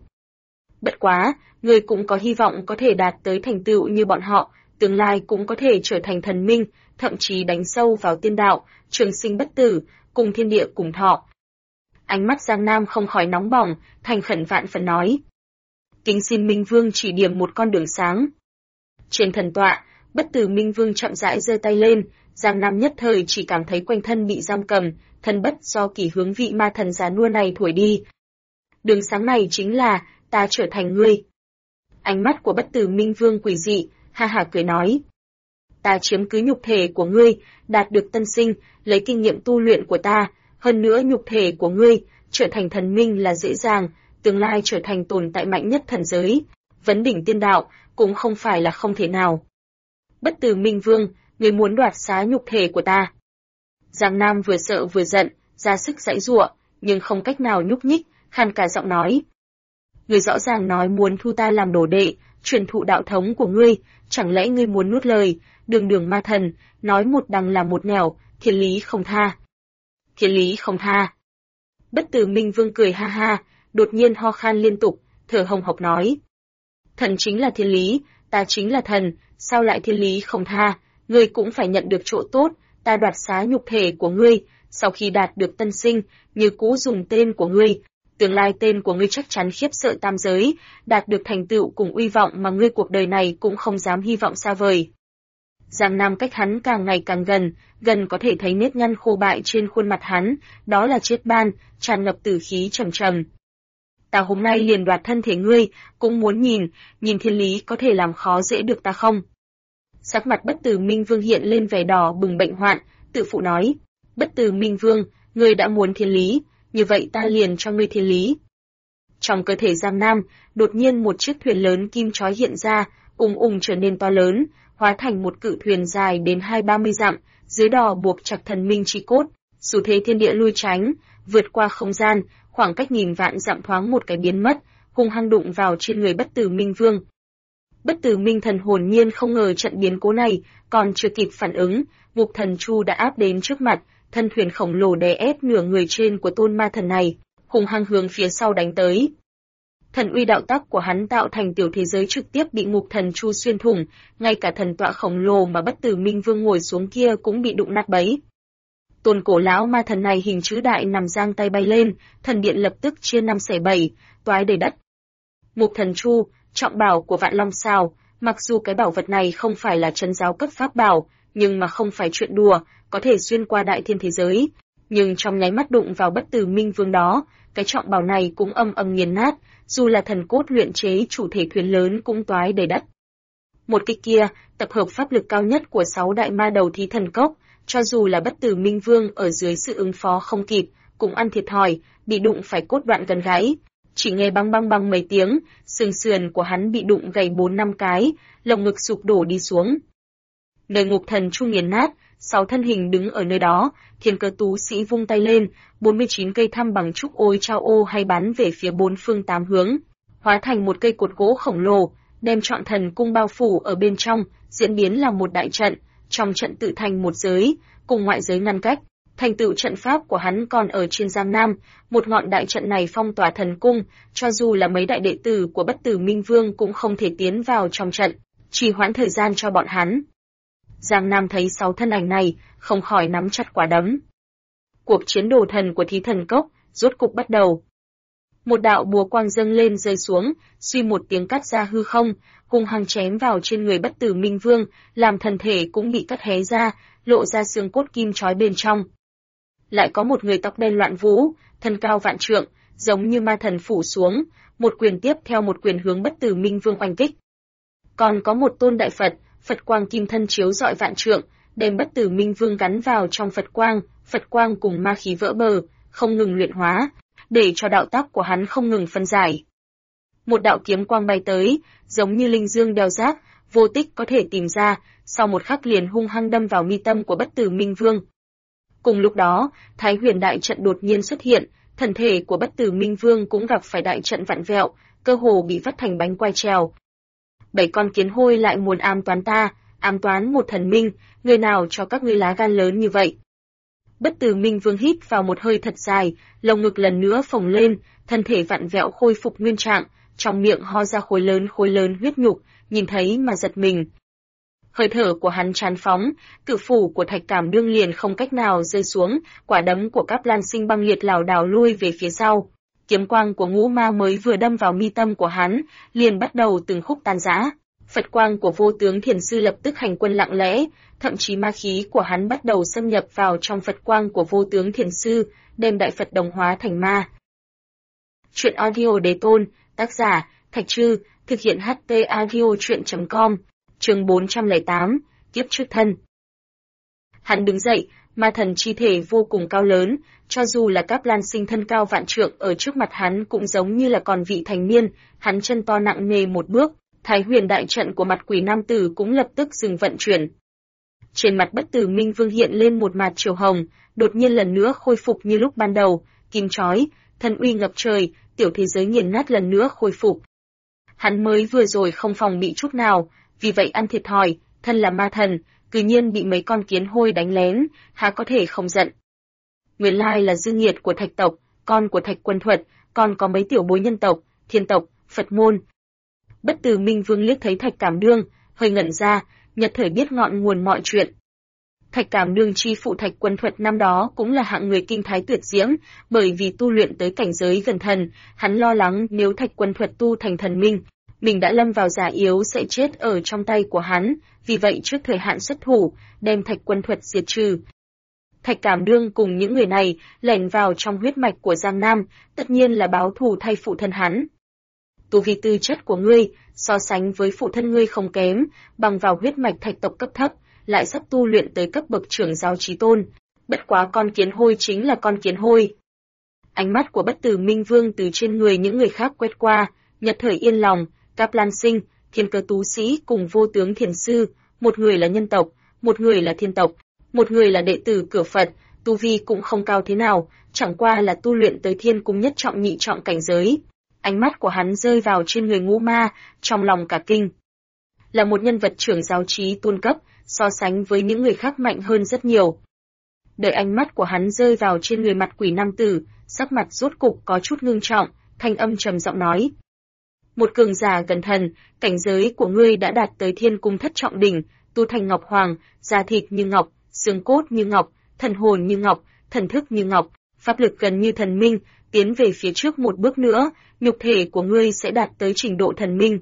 Bất quá, người cũng có hy vọng có thể đạt tới thành tựu như bọn họ, tương lai cũng có thể trở thành thần minh, thậm chí đánh sâu vào tiên đạo, trường sinh bất tử, cùng thiên địa cùng thọ. Ánh mắt Giang Nam không khỏi nóng bỏng, thành khẩn vạn phần nói. Kính xin Minh Vương chỉ điểm một con đường sáng. Trên thần tọa, Bất Tử Minh Vương chậm rãi giơ tay lên, Giang Nam nhất thời chỉ cảm thấy quanh thân bị giam cầm, thân bất do kỳ hướng vị ma thần già nua này thổi đi. Đường sáng này chính là, ta trở thành ngươi. Ánh mắt của Bất Tử Minh Vương quỷ dị, ha ha cười nói. Ta chiếm cứ nhục thể của ngươi, đạt được tân sinh, lấy kinh nghiệm tu luyện của ta, hơn nữa nhục thể của ngươi, trở thành thần minh là dễ dàng, tương lai trở thành tồn tại mạnh nhất thần giới, vấn đỉnh tiên đạo, cũng không phải là không thể nào. Bất Tử Minh Vương, ngươi muốn đoạt xá nhục thể của ta. Giang Nam vừa sợ vừa giận, ra sức giãy giụa, nhưng không cách nào nhúc nhích, khàn cả giọng nói. Ngươi rõ ràng nói muốn thu ta làm đồ đệ, truyền thụ đạo thống của ngươi, chẳng lẽ ngươi muốn nuốt lời, đường đường ma thần, nói một đằng là một nẻo, thiên lý không tha. Thiên lý không tha. Bất Tử Minh Vương cười ha ha, đột nhiên ho khan liên tục, thở hồng hộc nói. Thần chính là thiên lý, ta chính là thần, sao lại thiên lý không tha, ngươi cũng phải nhận được chỗ tốt, ta đoạt xá nhục thể của ngươi, sau khi đạt được tân sinh, như cũ dùng tên của ngươi, tương lai tên của ngươi chắc chắn khiếp sợ tam giới, đạt được thành tựu cùng uy vọng mà ngươi cuộc đời này cũng không dám hy vọng xa vời. Giang Nam cách hắn càng ngày càng gần, gần có thể thấy nếp nhăn khô bại trên khuôn mặt hắn, đó là chiết ban, tràn ngập tử khí trầm trầm. Ta hôm nay liền đoạt thân thể ngươi, cũng muốn nhìn thiên lý có thể làm khó dễ được ta không? Sắc mặt Bất Tử Minh Vương hiện lên vẻ đỏ bừng bệnh hoạn, tự phụ nói. Bất Tử Minh Vương, ngươi đã muốn thiên lý, như vậy ta liền cho ngươi thiên lý. Trong cơ thể Giang Nam, đột nhiên một chiếc thuyền lớn kim chói hiện ra, trở nên to lớn, hóa thành một cự thuyền dài đến 20-30 dặm, dưới đò buộc chặt thần minh chi cốt, xu thế thiên địa lui tránh, vượt qua không gian, khoảng cách nghìn vạn dặm thoáng một cái biến mất, hung hăng đụng vào trên người Bất Tử Minh Vương. Bất Tử Minh Thần hồn nhiên không ngờ trận biến cố này, còn chưa kịp phản ứng, Ngục Thần Chu đã áp đến trước mặt, thân thuyền khổng lồ đè ép nửa người trên của tôn ma thần này, hung hăng hướng phía sau đánh tới. Thần uy đạo tắc của hắn tạo thành tiểu thế giới trực tiếp bị Ngục Thần Chu xuyên thủng, ngay cả thần tọa khổng lồ mà Bất Tử Minh Vương ngồi xuống kia cũng bị đụng nát bấy. Tôn cổ lão ma thần này hình chữ đại nằm giang tay bay lên, thần điện lập tức chia 5 xẻ 7, toái đầy đất. Ngục Thần Chu, trọng bảo của Vạn Long Sào, mặc dù cái bảo vật này không phải là trấn giáo cấp pháp bảo, nhưng mà không phải chuyện đùa, có thể xuyên qua đại thiên thế giới. Nhưng trong nháy mắt đụng vào Bất Tử Minh Vương đó, cái trọng bảo này cũng âm âm nghiền nát, dù là thần cốt luyện chế chủ thể thuyền lớn cũng toái đầy đất. Một kích kia, tập hợp pháp lực cao nhất của 6 đại ma đầu thí thần cốc, cho dù là Bất Tử Minh Vương ở dưới sự ứng phó không kịp, cũng ăn thiệt thòi, bị đụng phải cốt đoạn gần gáy. Chỉ nghe băng băng băng mấy tiếng, xương sườn của hắn bị đụng gãy 4-5 cái, lồng ngực sụp đổ đi xuống. Nơi Ngục Thần Chu nghiền nát, 6 thân hình đứng ở nơi đó, Thiên Cơ Tú Sĩ vung tay lên, 49 cây thăm bằng trúc ôi trao ô hay bắn về phía 4 phương 8 hướng, hóa thành một cây cột gỗ khổng lồ, đem trọn thần cung bao phủ ở bên trong, diễn biến là một đại trận, trong trận tự thành một giới, cùng ngoại giới ngăn cách. Thành tựu trận pháp của hắn còn ở trên Giang Nam, một ngọn đại trận này phong tỏa thần cung, cho dù là mấy đại đệ tử của Bất Tử Minh Vương cũng không thể tiến vào trong trận, trì hoãn thời gian cho bọn hắn. Giang Nam thấy 6 thân ảnh này, không khỏi nắm chặt quả đấm. Cuộc chiến đồ thần của thí thần cốc, rốt cục bắt đầu. Một đạo búa quang dâng lên rơi xuống, suy một tiếng cắt ra hư không, hung hăng chém vào trên người Bất Tử Minh Vương, làm thân thể cũng bị cắt hé ra, lộ ra xương cốt kim chói bên trong. Lại có một người tóc đen loạn vũ, thân cao vạn trượng, giống như ma thần phủ xuống, một quyền tiếp theo một quyền hướng Bất Tử Minh Vương oanh kích. Còn có một tôn đại Phật, Phật quang kim thân chiếu rọi vạn trượng, đem Bất Tử Minh Vương gắn vào trong Phật quang cùng ma khí vỡ bờ, không ngừng luyện hóa, để cho đạo tắc của hắn không ngừng phân giải. Một đạo kiếm quang bay tới, giống như linh dương đeo rác, vô tích có thể tìm ra, sau một khắc liền hung hăng đâm vào mi tâm của Bất Tử Minh Vương. Cùng lúc đó, Thái Huyền đại trận đột nhiên xuất hiện, thân thể của Bất Tử Minh Vương cũng gặp phải đại trận vặn vẹo, cơ hồ bị vắt thành bánh quai trèo. 7 con kiến hôi lại muốn ám toán ta, ám toán một thần minh, người nào cho các ngươi lá gan lớn như vậy? Bất Tử Minh Vương hít vào một hơi thật dài, lồng ngực lần nữa phồng lên, thân thể vặn vẹo khôi phục nguyên trạng, trong miệng ho ra khối lớn huyết nhục, nhìn thấy mà giật mình. Hơi thở của hắn tràn phóng, cự phủ của Thạch Cảm Đương liền không cách nào rơi xuống, quả đấm của Cáp Lan Sinh băng liệt lảo đảo lui về phía sau. Kiếm quang của ngũ ma mới vừa đâm vào mi tâm của hắn, liền bắt đầu từng khúc tan rã. Phật quang của Vô Tướng Thiền Sư lập tức hành quân lặng lẽ, thậm chí ma khí của hắn bắt đầu xâm nhập vào trong Phật quang của Vô Tướng Thiền Sư, đem đại Phật đồng hóa thành ma. Truyện audio Đế Tôn, tác giả Thạch Trư, thực hiện HT audio truyện.com, chương 408, kiếp trước thân. Hắn đứng dậy, ma thần chi thể vô cùng cao lớn, cho dù là Cáp Lan Sinh thân cao vạn trượng ở trước mặt hắn cũng giống như là còn vị thành niên, hắn chân to nặng nề một bước, Thái Huyền đại trận của mặt quỷ nam tử cũng lập tức dừng vận chuyển. Trên mặt Bất Tử Minh Vương hiện lên một mạt chiều hồng, đột nhiên lần nữa khôi phục như lúc ban đầu, kim chói, thân uy ngập trời, tiểu thế giới nghiền nát lần nữa khôi phục. Hắn mới vừa rồi không phòng bị chút nào, vì vậy ăn thiệt thòi, thân là ma thần, cứ nhiên bị mấy con kiến hôi đánh lén, há có thể không giận. Nguyên lai là dư nghiệt của Thạch tộc, con của Thạch Quân Thuật, còn có mấy tiểu bối nhân tộc, Thiên tộc, Phật môn. Bất Tử Minh Vương liếc thấy Thạch Cảm Đương, hơi ngẩn ra, nhất thời biết ngọn nguồn mọi chuyện. Thạch Cảm Đương chi phụ Thạch Quân Thuật năm đó cũng là hạng người kinh thái tuyệt diễm, bởi vì tu luyện tới cảnh giới gần thần, hắn lo lắng nếu Thạch Quân Thuật tu thành thần minh, mình đã lâm vào già yếu sẽ chết ở trong tay của hắn, vì vậy trước thời hạn xuất thủ, đem Thạch Quân Thuật diệt trừ. Thạch Cảm Đương cùng những người này lẻn vào trong huyết mạch của Giang Nam, tất nhiên là báo thù thay phụ thân hắn. Tu vi tư chất của ngươi, so sánh với phụ thân ngươi không kém, bằng vào huyết mạch Thạch tộc cấp thấp, lại sắp tu luyện tới cấp bậc trưởng giáo chí tôn. Bất quá con kiến hôi chính là con kiến hôi. Ánh mắt của Bất Tử Minh Vương từ trên người những người khác quét qua, Nhất Thời yên lòng, Cáp Lan Sinh, Thiên Cơ Tú Sĩ cùng Vô Tướng Thiền Sư, một người là nhân tộc, một người là thiên tộc, một người là đệ tử cửa Phật, tu vi cũng không cao thế nào, chẳng qua là tu luyện tới thiên cung nhất trọng nhị trọng cảnh giới. Ánh mắt của hắn rơi vào trên người Ngũ Ma, trong lòng cả kinh. Là một nhân vật trưởng giáo trí tôn cấp, so sánh với những người khác mạnh hơn rất nhiều. Đợi ánh mắt của hắn rơi vào trên người mặt quỷ nam tử, sắc mặt rốt cục có chút ngưng trọng, thanh âm trầm giọng nói. Một cường giả gần thần, cảnh giới của ngươi đã đạt tới thiên cung thất trọng đỉnh, tu thành ngọc hoàng, da thịt như ngọc, xương cốt như ngọc, thần hồn như ngọc, thần thức như ngọc, pháp lực gần như thần minh, tiến về phía trước một bước nữa, nhục thể của ngươi sẽ đạt tới trình độ thần minh.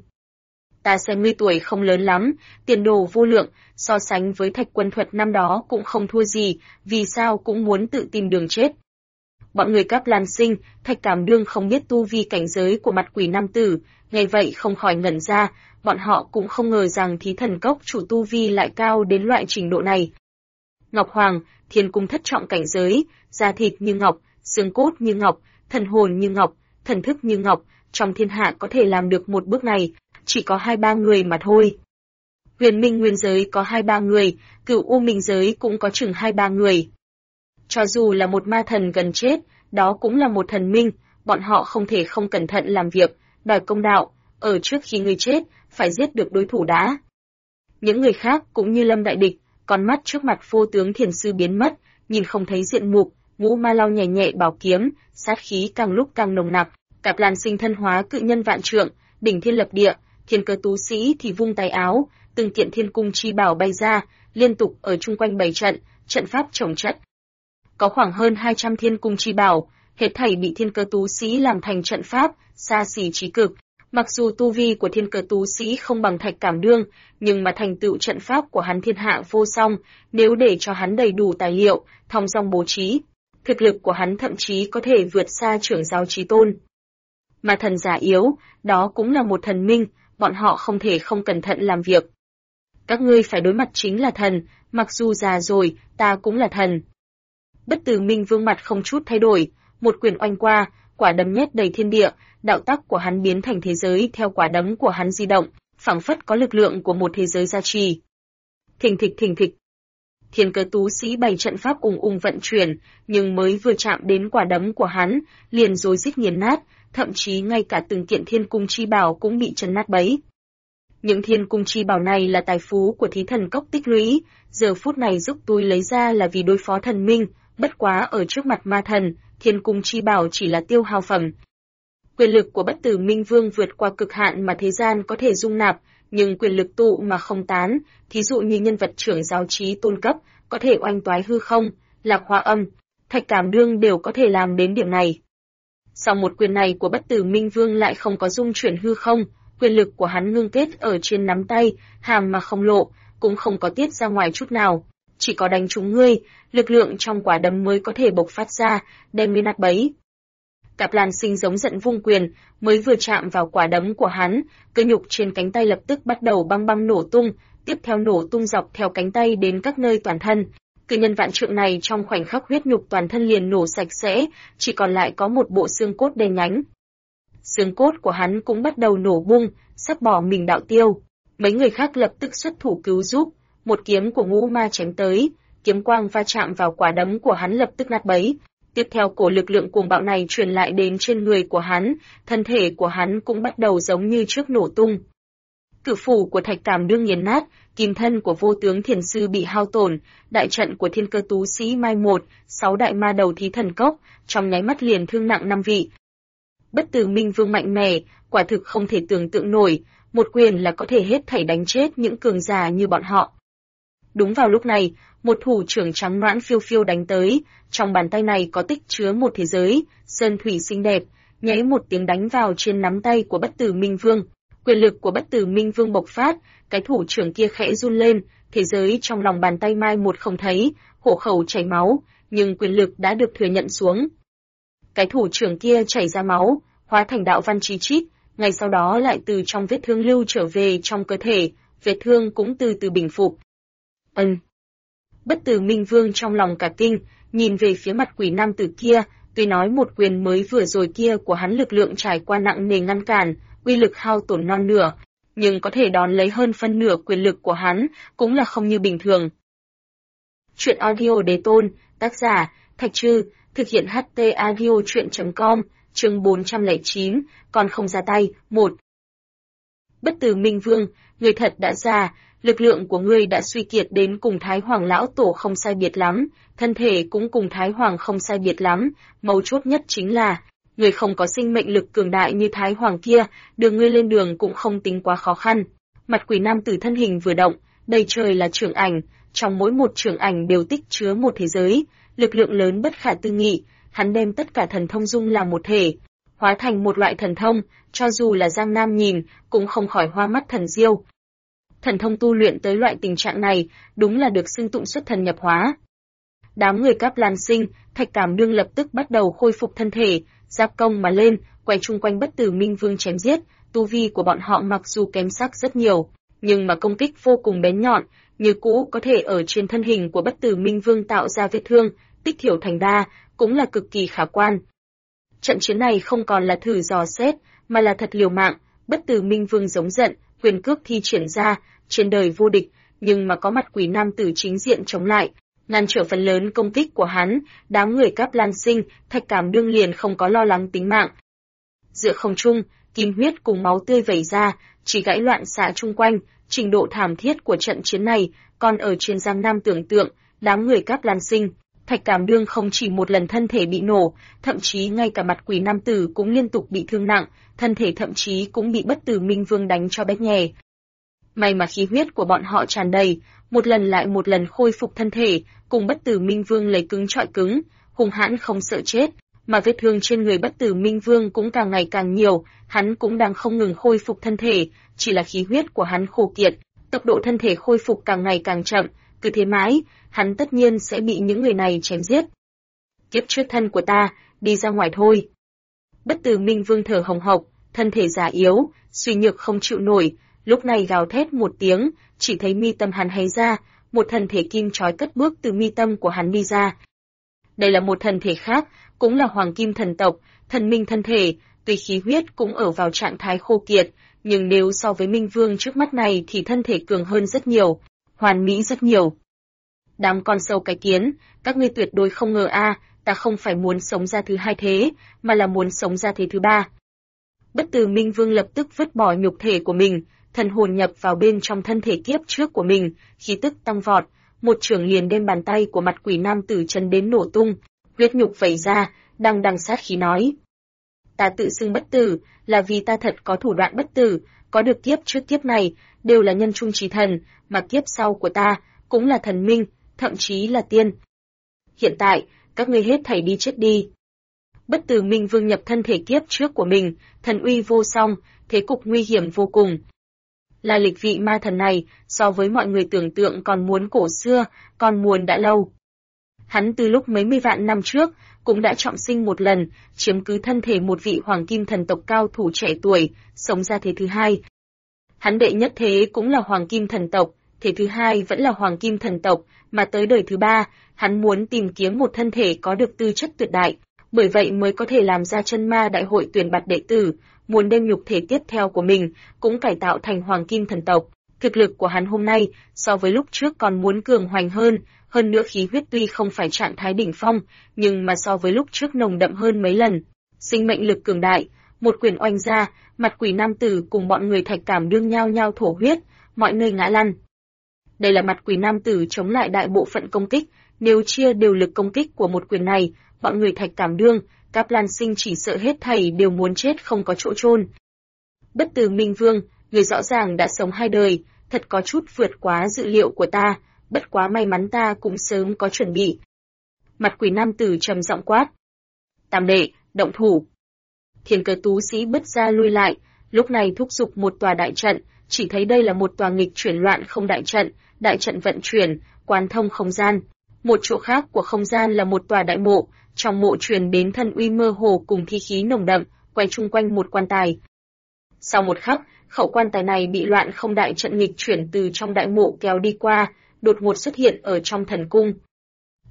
Ta xem ngươi tuổi không lớn lắm, tiền đồ vô lượng, so sánh với Thạch Quân Thuật năm đó cũng không thua gì, vì sao cũng muốn tự tìm đường chết. Bọn người Cáp Lan Sinh, Thạch Cảm Đương không biết tu vi cảnh giới của mặt quỷ nam tử, nghe vậy không khỏi ngẩn ra, bọn họ cũng không ngờ rằng Thí Thần Cốc chủ tu vi lại cao đến loại trình độ này. Ngọc Hoàng, thiên cung thất trọng cảnh giới, da thịt như ngọc, xương cốt như ngọc, thần hồn như ngọc, thần thức như ngọc, trong thiên hạ có thể làm được một bước này, chỉ có 2-3 người mà thôi. Huyền Minh Nguyên giới có 2-3 người, Cửu U Minh giới cũng có chừng 2-3 người. Cho dù là một ma thần gần chết, đó cũng là một thần minh, bọn họ không thể không cẩn thận làm việc, đòi công đạo, ở trước khi người chết, phải giết được đối thủ đã. Những người khác cũng như Lâm Đại Địch, con mắt trước mặt Vô Tướng Thiền Sư biến mất, nhìn không thấy diện mục, Ngũ Ma lau nhẹ nhẹ bảo kiếm, sát khí càng lúc càng nồng nặc, Cáp Lan Sinh thân hóa cự nhân vạn trượng, đỉnh thiên lập địa, Thiên Cơ Tú Sĩ thì vung tay áo, từng kiện thiên cung chi bảo bay ra, liên tục ở chung quanh bày trận, trận pháp chồng chất. Có khoảng hơn 200 thiên cung chi bảo, hết thảy bị Thiên Cơ Tú Sĩ làm thành trận pháp, xa xỉ trí cực. Mặc dù tu vi của Thiên Cơ Tú Sĩ không bằng Thạch Cảm Đương, nhưng mà thành tựu trận pháp của hắn thiên hạ vô song, nếu để cho hắn đầy đủ tài liệu, thong dong bố trí, thực lực của hắn thậm chí có thể vượt xa trưởng giáo chí tôn. Mà thần giả yếu, đó cũng là một thần minh, bọn họ không thể không cẩn thận làm việc. Các ngươi phải đối mặt chính là thần, mặc dù già rồi, ta cũng là thần. Bất Tử Minh Vương mặt không chút thay đổi, một quyền oanh qua, quả đấm nhét đầy thiên địa, đạo tắc của hắn biến thành thế giới theo quả đấm của hắn di động, phảng phất có lực lượng của một thế giới gia trì. Thình thịch. Thiên Cơ Tú Sĩ bày trận pháp ung vận chuyển, nhưng mới vừa chạm đến quả đấm của hắn, liền rối rít nghiền nát, thậm chí ngay cả từng kiện thiên cung chi bảo cũng bị chấn nát bấy. Những thiên cung chi bảo này là tài phú của Thí Thần Cốc tích lũy, giờ phút này giúp tôi lấy ra là vì đối phó thần minh, bất quá ở trước mặt ma thần, thiên cung chi bảo chỉ là tiêu hao phẩm. Quyền lực của Bất Tử Minh Vương vượt qua cực hạn mà thế gian có thể dung nạp, nhưng quyền lực tụ mà không tán, thí dụ như nhân vật trưởng giáo trí tôn cấp, có thể oanh toái hư không, Lạc Hoa Âm, Thạch Cảm Đương đều có thể làm đến điểm này. Sau một quyền này của Bất Tử Minh Vương lại không có dung chuyển hư không, quyền lực của hắn ngưng kết ở trên nắm tay, hàm mà không lộ, cũng không có tiết ra ngoài chút nào, chỉ có đánh trúng ngươi, lực lượng trong quả đấm mới có thể bộc phát ra, đem ngươi nát bấy. Cáp Lan Sinh giống giận vung quyền, mới vừa chạm vào quả đấm của hắn, cơ nhục trên cánh tay lập tức bắt đầu băng nổ tung, tiếp theo nổ tung dọc theo cánh tay đến các nơi toàn thân. Cự nhân vạn trượng này trong khoảnh khắc huyết nhục toàn thân liền nổ sạch sẽ, chỉ còn lại có một bộ xương cốt đen nhánh. Xương cốt của hắn cũng bắt đầu nổ bung, sắp bỏ mình đạo tiêu. Mấy người khác lập tức xuất thủ cứu giúp, một kiếm của Ngũ Ma chém tới, kiếm quang va chạm vào quả đấm của hắn lập tức nát bấy. Tiếp theo cổ lực lượng cuồng bạo này truyền lại đến trên người của hắn, thân thể của hắn cũng bắt đầu giống như trước nổ tung. Cử phủ của Thạch Cảm Đương nghiền nát, kim thân của Vô Tướng Thiền Sư bị hao tổn, đại trận của Thiên Cơ Tú Sĩ mai một, 6 đại ma đầu Thí Thần Cốc, trong nháy mắt liền thương nặng 5 vị. Bất Tử Minh Vương mạnh mẽ, quả thực không thể tưởng tượng nổi, một quyền là có thể hết thảy đánh chết những cường giả như bọn họ. Đúng vào lúc này, một thủ trưởng trắng nõn phiêu phiêu đánh tới, trong bàn tay này có tích chứa một thế giới, sơn thủy xinh đẹp, nháy một tiếng đánh vào trên nắm tay của Bất Tử Minh Vương. Quyền lực của Bất Tử Minh Vương bộc phát, cái thủ trưởng kia khẽ run lên, thế giới trong lòng bàn tay mai một không thấy, hổ khẩu chảy máu, nhưng quyền lực đã được thừa nhận xuống. Cái thủ trưởng kia chảy ra máu, hóa thành đạo văn chi chít, ngay sau đó lại từ trong vết thương lưu trở về trong cơ thể, vết thương cũng từ từ bình phục. Bất Tử Minh Vương trong lòng cả kinh, nhìn về phía mặt quỷ nam tử kia, Tuy nói một quyền mới vừa rồi kia của hắn lực lượng trải qua nặng nề ngăn cản, uy lực hao tổn non nửa, nhưng có thể đón lấy hơn phân nửa quyền lực của hắn, cũng là không như bình thường. Chuyện audio đế tôn, tác giả, Thạch Trư, thực hiện HT audio chuyện.com, chương 409, còn không ra tay, 1. Bất Tử Minh Vương, người thật đã già, lực lượng của ngươi đã suy kiệt đến cùng Thái Hoàng lão tổ không sai biệt lắm, thân thể cũng cùng Thái Hoàng không sai biệt lắm, mấu chốt nhất chính là, ngươi không có sinh mệnh lực cường đại như Thái Hoàng kia, đường ngươi lên đường cũng không tính quá khó khăn. Mặt quỷ nam tử thân hình vừa động, đầy trời là trưởng ảnh, trong mỗi một trưởng ảnh đều tích chứa một thế giới, lực lượng lớn bất khả tư nghị, hắn đem tất cả thần thông dung làm một thể, hóa thành một loại thần thông, cho dù là Giang Nam nhìn, cũng không khỏi hoa mắt thần diêu. Thần thông tu luyện tới loại tình trạng này, đúng là được xưng tụng xuất thần nhập hóa. Đám người Cáp Lan Sinh, Thạch Cảm Đương lập tức bắt đầu khôi phục thân thể, giáp công mà lên, quay chung quanh Bất Tử Minh Vương chém giết, tu vi của bọn họ mặc dù kém sắc rất nhiều, nhưng mà công kích vô cùng bén nhọn, như cũ có thể ở trên thân hình của Bất Tử Minh Vương tạo ra vết thương, tích thiểu thành đa, cũng là cực kỳ khả quan. Trận chiến này không còn là thử dò xét, mà là thật liều mạng, Bất Tử Minh Vương giống giận, quyền cước thi triển ra, trên đời vô địch, nhưng mà có mặt quỷ nam tử chính diện chống lại, ngăn trở phần lớn công kích của hắn, đám người Cáp Lan Sinh, Thạch Cảm Đương liền không có lo lắng tính mạng. Giữa không trung, kim huyết cùng máu tươi vẩy ra, chỉ gãy loạn xạ chung quanh, trình độ thảm thiết của trận chiến này, còn ở trên Giang Nam tưởng tượng, đám người Cáp Lan Sinh, Thạch Cảm Đương không chỉ một lần thân thể bị nổ, thậm chí ngay cả mặt quỷ nam tử cũng liên tục bị thương nặng, thân thể thậm chí cũng bị Bất Tử Minh Vương đánh cho bét nhè. May mà khí huyết của bọn họ tràn đầy, một lần lại một lần khôi phục thân thể, cùng Bất Tử Minh Vương lấy cứng trọi cứng, hung hãn không sợ chết, mà vết thương trên người Bất Tử Minh Vương cũng càng ngày càng nhiều, hắn cũng đang không ngừng khôi phục thân thể, chỉ là khí huyết của hắn khô kiệt, tốc độ thân thể khôi phục càng ngày càng chậm, cứ thế mãi, hắn tất nhiên sẽ bị những người này chém giết. Kiếp trước thân của ta, đi ra ngoài thôi. Bất Tử Minh Vương thở hồng hộc, thân thể già yếu, suy nhược không chịu nổi, lúc này gào thét một tiếng, chỉ thấy mi tâm hắn hé ra, một thân thể kim chói cất bước từ mi tâm của hắn đi ra. Đây là một thân thể khác, cũng là Hoàng Kim thần tộc, thần minh thân thể, tuy khí huyết cũng ở vào trạng thái khô kiệt, nhưng nếu so với Minh Vương trước mắt này thì thân thể cường hơn rất nhiều, hoàn mỹ rất nhiều. Đám con sâu cái kiến, các ngươi tuyệt đối không ngờ ta không phải muốn sống ra thứ hai thế, mà là muốn sống ra thế thứ ba. Bất Tử Minh Vương lập tức vứt bỏ nhục thể của mình, thần hồn nhập vào bên trong thân thể kiếp trước của mình, khí tức tăng vọt, một chưởng liền đem bàn tay của mặt quỷ nam tử chấn đến nổ tung, huyết nhục vẩy ra, đằng sát khí nói: Ta tự xưng bất tử, là vì ta thật có thủ đoạn bất tử, có được kiếp trước kiếp này, đều là nhân trung chí thần, mà kiếp sau của ta, cũng là thần minh, thậm chí là tiên. Hiện tại, các ngươi hết thảy đi chết đi. Bất Tử Minh Vương nhập thân thể kiếp trước của mình, thần uy vô song, thế cục nguy hiểm vô cùng. Là lịch vị ma thần này, so với mọi người tưởng tượng còn muốn cổ xưa, còn muốn đã lâu. Hắn từ lúc mấy mươi vạn năm trước, cũng đã trọng sinh một lần, chiếm cứ thân thể một vị Hoàng Kim thần tộc cao thủ trẻ tuổi, sống ra thế thứ hai. Hắn đệ nhất thế cũng là Hoàng Kim thần tộc, thế thứ hai vẫn là Hoàng Kim thần tộc, mà tới đời thứ ba, hắn muốn tìm kiếm một thân thể có được tư chất tuyệt đại, bởi vậy mới có thể làm ra chân ma đại hội tuyển bạt đệ tử, muốn đem nhục thể tiếp theo của mình, cũng cải tạo thành Hoàng Kim thần tộc. Thực lực của hắn hôm nay, so với lúc trước còn muốn cường hoành hơn nữa khí huyết tuy không phải trạng thái đỉnh phong, nhưng mà so với lúc trước nồng đậm hơn mấy lần. Sinh mệnh lực cường đại, một quyền oanh ra, mặt quỷ nam tử cùng bọn người Thạch Cảm Đương nhao nhao thổ huyết, mọi nơi ngã lăn. Đây là mặt quỷ nam tử chống lại đại bộ phận công kích, nếu chia đều lực công kích của một quyền này, bọn người Thạch Cảm Đương, Cáp Lan Sinh chỉ sợ hết thảy đều muốn chết không có chỗ chôn. Bất Tử Minh Vương, người rõ ràng đã sống hai đời, thật có chút vượt quá dự liệu của ta, bất quá may mắn ta cũng sớm có chuẩn bị. Mặt quỷ nam tử trầm giọng quát: Tam đệ, động thủ. Thiên Cơ tú sĩ bứt ra lui lại, lúc này thúc giục một tòa đại trận, chỉ thấy đây là một tòa nghịch chuyển loạn không đại trận vận chuyển, quán thông không gian. Một chỗ khác của không gian là một tòa đại mộ, trong mộ truyền đến thân uy mơ hồ cùng thi khí nồng đậm, quay chung quanh một quan tài. Sau một khắc, khẩu quan tài này bị loạn không đại trận nghịch chuyển từ trong đại mộ kéo đi qua, đột ngột xuất hiện ở trong thần cung.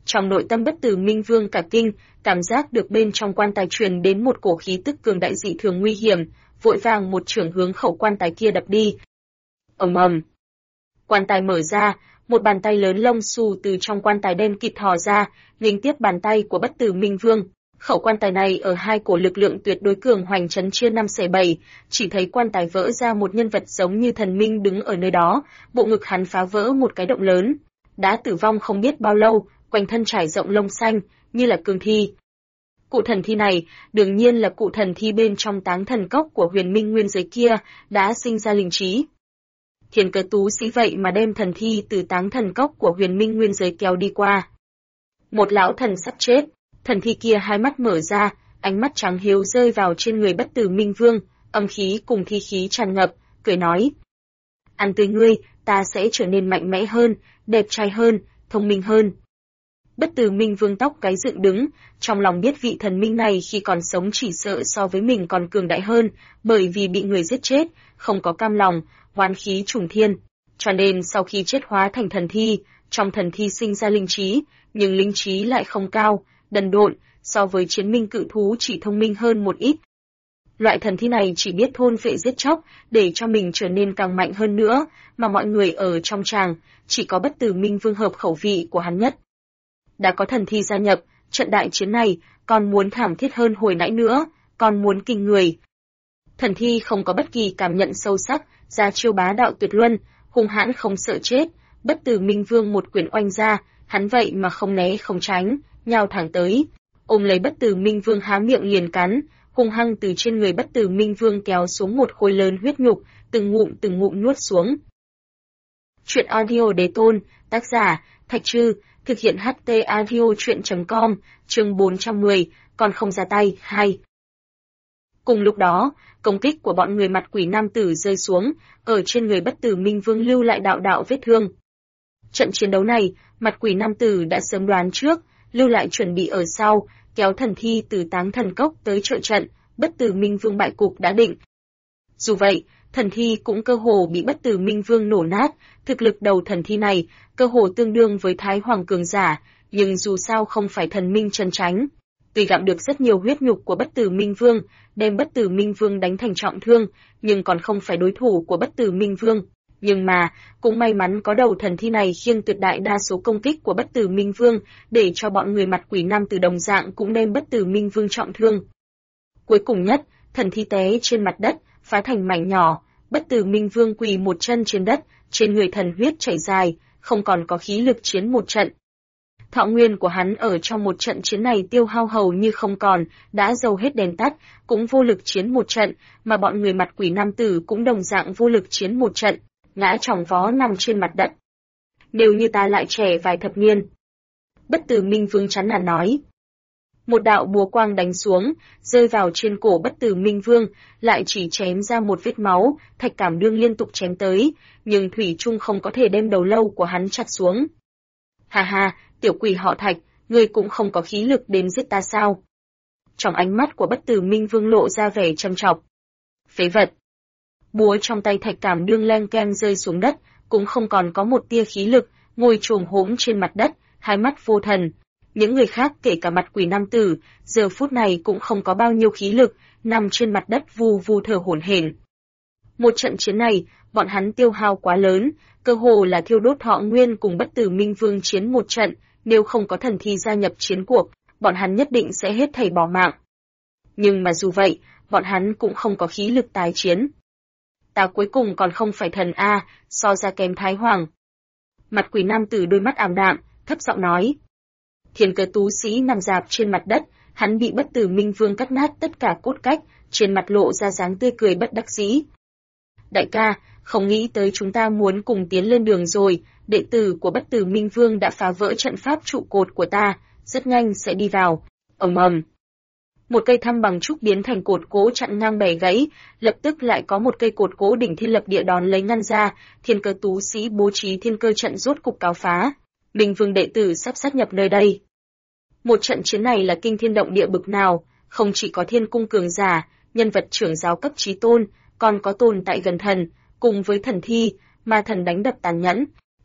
Trong nội tâm Bất Tử Minh Vương cả kinh, cảm giác được bên trong quan tài truyền đến một cổ khí tức cường đại dị thường nguy hiểm, vội vàng một chưởng hướng khẩu quan tài kia đập đi. Ầm ầm. Quan tài mở ra, một bàn tay lớn lông xù từ trong quan tài đen kịt thò ra, nghênh tiếp bàn tay của Bất Tử Minh Vương. Khẩu quan tài này ở hai cổ lực lượng tuyệt đối cường hoành chấn chia 5 xẻ 7, chỉ thấy quan tài vỡ ra một nhân vật giống như thần minh đứng ở nơi đó, bộ ngực hắn phá vỡ một cái động lớn. Đã tử vong không biết bao lâu, quanh thân trải rộng lông xanh, như là cương thi. Cụ thần thi này, đương nhiên là cụ thần thi bên trong Táng Thần Cốc của Huyền Minh Nguyên giới kia, đã sinh ra linh trí. Thiên Cơ Tú Sĩ vậy mà đem thần thi từ Táng Thần Cốc của Huyền Minh Nguyên giới kéo đi qua. Một lão thần sắp chết, thần thi kia hai mắt mở ra, ánh mắt trắng hiếu rơi vào trên người Bất Tử Minh Vương, âm khí cùng thi khí tràn ngập, cười nói: "Ăn tươi ngươi, ta sẽ trở nên mạnh mẽ hơn, đẹp trai hơn, thông minh hơn." Bất Tử Minh Vương tóc gáy dựng đứng, trong lòng biết vị thần minh này khi còn sống chỉ sợ so với mình còn cường đại hơn, bởi vì bị người giết chết, không có cam lòng, oán khí trùng thiên. Cho nên sau khi chết hóa thành thần thi, trong thần thi sinh ra linh trí, nhưng linh trí lại không cao, đần độn, so với chiến minh cự thú chỉ thông minh hơn một ít. Loại thần thi này chỉ biết thôn phệ giết chóc, để cho mình trở nên càng mạnh hơn nữa, mà mọi người ở trong tràng, chỉ có Bất Tử Minh Vương hợp khẩu vị của hắn nhất. Đã có thần thi gia nhập, trận đại chiến này, còn muốn thảm thiết hơn hồi nãy nữa, còn muốn kinh người. Thần thi không có bất kỳ cảm nhận sâu sắc, ra chiêu bá đạo tuyệt luân, hung hãn không sợ chết, Bất Tử Minh Vương một quyền oanh ra, hắn vậy mà không né không tránh, nhào thẳng tới, ôm lấy Bất Tử Minh Vương há miệng liền cắn, hung hăng từ trên người Bất Tử Minh Vương kéo xuống một khối lớn huyết nhục, từng ngụm nuốt xuống. Truyện audio Đế Tôn, tác giả Thạch Trư, thực hiện HT audio truyện.com, chương 410, còn không ra tay, 2. Cùng lúc đó, công kích của bọn người mặt quỷ nam tử rơi xuống, ở trên người Bất Tử Minh Vương lưu lại đạo đạo vết thương. Trận chiến đấu này, mặt quỷ nam tử đã sớm đoán trước, lưu lại chuẩn bị ở sau, kéo thần thi từ Táng Thần Cốc tới trợ trận, Bất Tử Minh Vương bại cục đã định. Dù vậy, thần thi cũng cơ hồ bị Bất Tử Minh Vương nổ nát, thực lực đầu thần thi này, cơ hồ tương đương với Thái Hoàng cường giả, nhưng dù sao không phải thần minh chân chánh. Tuy gặm được rất nhiều huyết nhục của Bất Tử Minh Vương, đem Bất Tử Minh Vương đánh thành trọng thương, nhưng còn không phải đối thủ của Bất Tử Minh Vương. Nhưng mà, cũng may mắn có đầu thần thi này khiêng tuyệt đại đa số công kích của Bất Tử Minh Vương, để cho bọn người mặt quỷ nam tử đồng dạng cũng đem Bất Tử Minh Vương trọng thương. Cuối cùng nhất, thần thi té trên mặt đất, phá thành mảnh nhỏ, Bất Tử Minh Vương quỳ một chân trên đất, trên người thần huyết chảy dài, không còn có khí lực chiến một trận. Thọ nguyên của hắn ở trong một trận chiến này tiêu hao hầu như không còn, đã dầu hết đèn tắt, cũng vô lực chiến một trận, mà bọn người mặt quỷ nam tử cũng đồng dạng vô lực chiến một trận, ngã chỏng vó nằm trên mặt đất. Nếu như ta lại trẻ vài thập niên. Bất Tử Minh Vương chán nản nói. Một đạo búa quang đánh xuống, rơi vào trên cổ Bất Tử Minh Vương, lại chỉ chém ra một vết máu, Thạch Cảm Đương liên tục chém tới, nhưng thủy chung không có thể đem đầu lâu của hắn chặt xuống. Ha ha, tiểu quỷ họ Thạch, ngươi cũng không có khí lực đến giết ta sao? Trong ánh mắt của Bất Tử Minh Vương lộ ra vẻ châm chọc. Phế vật. Búa trong tay Thạch Cảm Đương leng keng rơi xuống đất, cũng không còn có một tia khí lực, ngồi chồm hổm trên mặt đất, hai mắt vô thần. Những người khác kể cả mặt quỷ nam tử, giờ phút này cũng không có bao nhiêu khí lực, nằm trên mặt đất vù vù thở hổn hển. Một trận chiến này, bọn hắn tiêu hao quá lớn, cơ hồ là thiêu đốt thọ nguyên cùng Bất Tử Minh Vương chiến một trận, nếu không có thần thi gia nhập chiến cuộc, bọn hắn nhất định sẽ hết thảy bỏ mạng. Nhưng mà dù vậy, bọn hắn cũng không có khí lực tái chiến. Ta cuối cùng còn không phải thần A, so ra kém Thái Hoàng. Mặt quỷ nam tử đôi mắt ảm đạm, thấp giọng nói. Thiên Cơ Tú Sĩ nằm rạp trên mặt đất, hắn bị Bất Tử Minh Vương cắt nát tất cả cốt cách, trên mặt lộ ra dáng tươi cười bất đắc dĩ. Đại ca, không nghĩ tới chúng ta muốn cùng tiến lên đường rồi, đệ tử của Bất Tử Minh Vương đã phá vỡ trận pháp trụ cột của ta, rất nhanh sẽ đi vào. Ầm ầm. Một cây thăm bằng trúc biến thành cột gỗ chặn ngang bẻ gãy, lập tức lại có một cây cột gỗ đỉnh thiên lập địa đón lấy ngăn ra, Thiên Cơ Tú Sĩ bố trí thiên cơ trận rốt cục cáo phá. Minh Vương đệ tử sắp sát nhập nơi đây. Một trận chiến này là kinh thiên động địa bực nào, không chỉ có thiên cung cường giả, nhân vật trưởng giáo cấp chí tôn, còn có tồn tại gần thần, cùng với thần thi, ma thần đánh đập tàn nhẫn.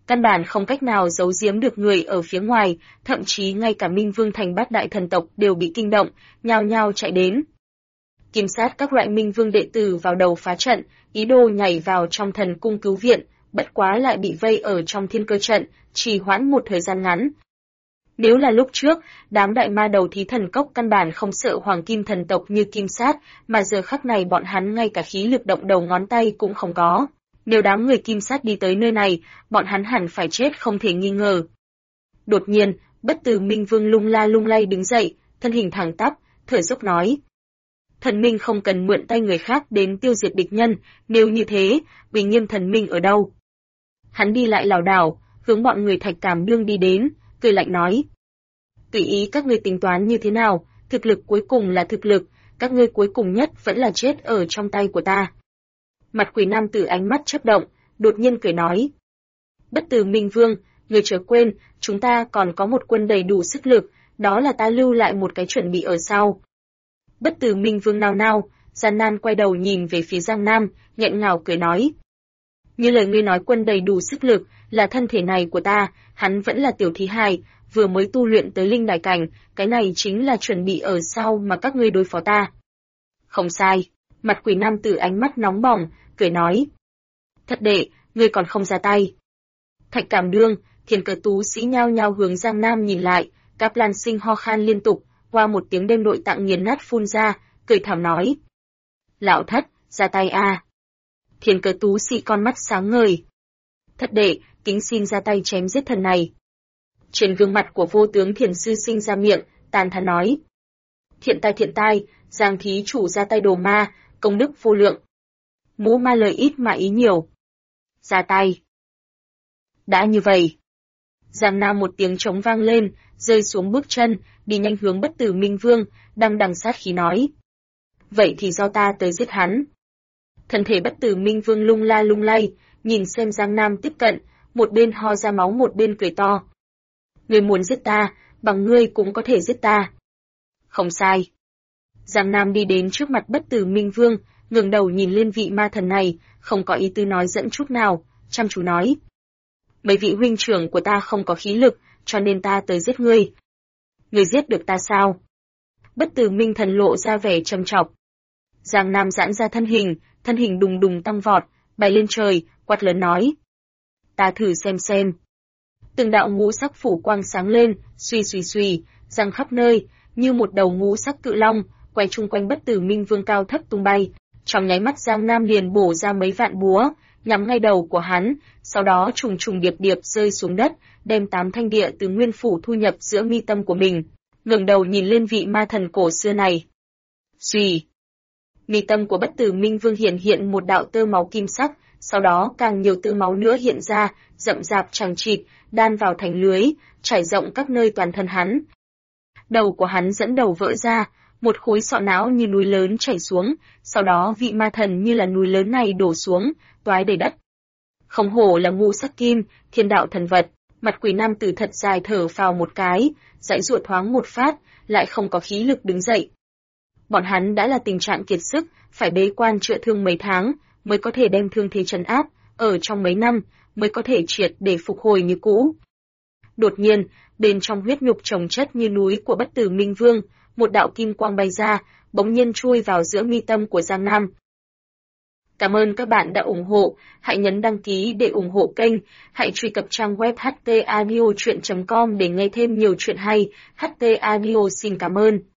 căn bản không cách nào giấu giếm được người ở phía ngoài, thậm chí ngay cả Minh Vương thành bát đại thần tộc đều bị kinh động, nhao nhao chạy đến. Kim sát các loại Minh Vương đệ tử vào đầu phá trận, ý đồ nhảy vào trong thần cung cứu viện, bất quá lại bị vây ở trong thiên cơ trận, trì hoãn một thời gian ngắn. Nếu là lúc trước, đám đại ma đầu thí thần cốc căn bản không sợ hoàng kim thần tộc như kim sát, mà giờ khắc này bọn hắn ngay cả khí lực động đầu ngón tay cũng không có. Nếu đám người kim sát đi tới nơi này, bọn hắn hẳn phải chết không thể nghi ngờ. Đột nhiên, Bất Tử Minh Vương lung la lung lay đứng dậy, thân hình thẳng tắp, thở dốc nói. Thần minh không cần mượn tay người khác đến tiêu diệt địch nhân, nếu như thế, Uy Nghiêm thần minh ở đâu? Hắn đi lại lảo đảo, hướng bọn người Thạch Cảm Đương đi đến, cười lạnh nói. Tùy ý các ngươi tính toán như thế nào, thực lực cuối cùng là thực lực, các ngươi cuối cùng nhất vẫn là chết ở trong tay của ta. Mặt quỷ nam tử ánh mắt chớp động, đột nhiên cười nói. Bất Tử Minh Vương, ngươi chớ quên, chúng ta còn có một quân đầy đủ sức lực, đó là ta lưu lại một cái chuẩn bị ở sau. Bất Tử Minh Vương nao nao, gian nan quay đầu nhìn về phía Giang Nam, nghẹn ngào cười nói. Như lời ngươi nói quân đầy đủ sức lực, là thân thể này của ta, hắn vẫn là tiểu thí hài, vừa mới tu luyện tới linh đại cảnh, cái này chính là chuẩn bị ở sau mà các ngươi đối phó ta. Không sai, mặt quỷ nam tử ánh mắt nóng bỏng, cười nói. Thật đệ, ngươi còn không ra tay. Thạch Cảm Đương, Thiên Cơ tú sĩ nhao nhao hướng Giang Nam nhìn lại, Cáp Lan Sinh ho khan liên tục, qua một tiếng đêm nội tạng nghiền nát phun ra, cười thảm nói. Lão thất, ra tay a. Thiên Cơ tú sĩ con mắt sáng ngời. Thất đệ, kính xin ra tay chém giết thần này. Trên gương mặt của vô tướng Thiền Sư sinh ra miệng, tàn thán nói. Thiện tai, Giang thí chủ ra tay đồ ma, công đức vô lượng. Mũ ma lời ít mà ý nhiều. Ra tay. Đã như vậy. Giang Nam một tiếng trống vang lên, rơi xuống bước chân, đi nhanh hướng Bất Tử Minh Vương, đang đằng sát khí nói. Vậy thì do ta tới giết hắn. Thân thể Bất Tử Minh Vương lung la lung lay, nhìn xem Giang Nam tiếp cận, một bên ho ra máu một bên cười to. Ngươi muốn giết ta, bằng ngươi cũng có thể giết ta. Không sai. Giang Nam đi đến trước mặt Bất Tử Minh Vương, ngẩng đầu nhìn lên vị ma thần này, không có ý tứ nói dẫn chút nào, chăm chú nói. Mấy vị huynh trưởng của ta không có khí lực, cho nên ta tới giết ngươi. Ngươi giết được ta sao? Bất Tử Minh thần lộ ra vẻ trầm trọng. Giang Nam giãn ra thân hình đùng đùng tăng vọt, bay lên trời, quát lớn nói. Ta thử xem. Từng đạo ngũ sắc phủ quang sáng lên, suy, răng khắp nơi, như một đầu ngũ sắc cự long, quay chung quanh Bất Tử Minh Vương cao thấp tung bay. Trong nháy mắt Giang Nam liền bổ ra mấy vạn búa, nhắm ngay đầu của hắn, sau đó trùng điệp rơi xuống đất, đem 8 thanh địa từ nguyên phủ thu nhập giữa mi tâm của mình, ngẩng đầu nhìn lên vị ma thần cổ xưa này. Suy, mi tâm của Bất Tử Minh Vương hiện một đạo tơ máu kim sắc, sau đó càng nhiều tơ máu nữa hiện ra, rậm rạp chằng chịt, đan vào thành lưới, trải rộng các nơi toàn thân hắn. Đầu của hắn dẫn đầu vỡ ra, một khối sọ não như núi lớn chảy xuống, sau đó vị ma thần như là núi lớn này đổ xuống, toái đầy đất. Không hổ là ngũ sắc kim, thiên đạo thần vật, mặt quỷ nam tử thật dài thở phào một cái, giãy giụa thoáng một phát, lại không có khí lực đứng dậy. Bọn hắn đã là tình trạng kiệt sức, phải bế quan chữa thương mấy tháng, mới có thể đem thương thế trấn áp, ở trong mấy năm, mới có thể triệt để phục hồi như cũ. Đột nhiên, bên trong huyết nhục chồng chất như núi của Bất Tử Minh Vương, một đạo kim quang bay ra, bỗng nhiên chui vào giữa mi tâm của Giang Nam. Cảm ơn các bạn đã ủng hộ, hãy nhấn đăng ký để ủng hộ kênh, hãy truy cập trang web htaudio.com để nghe thêm nhiều chuyện hay. HT Audio xin cảm ơn.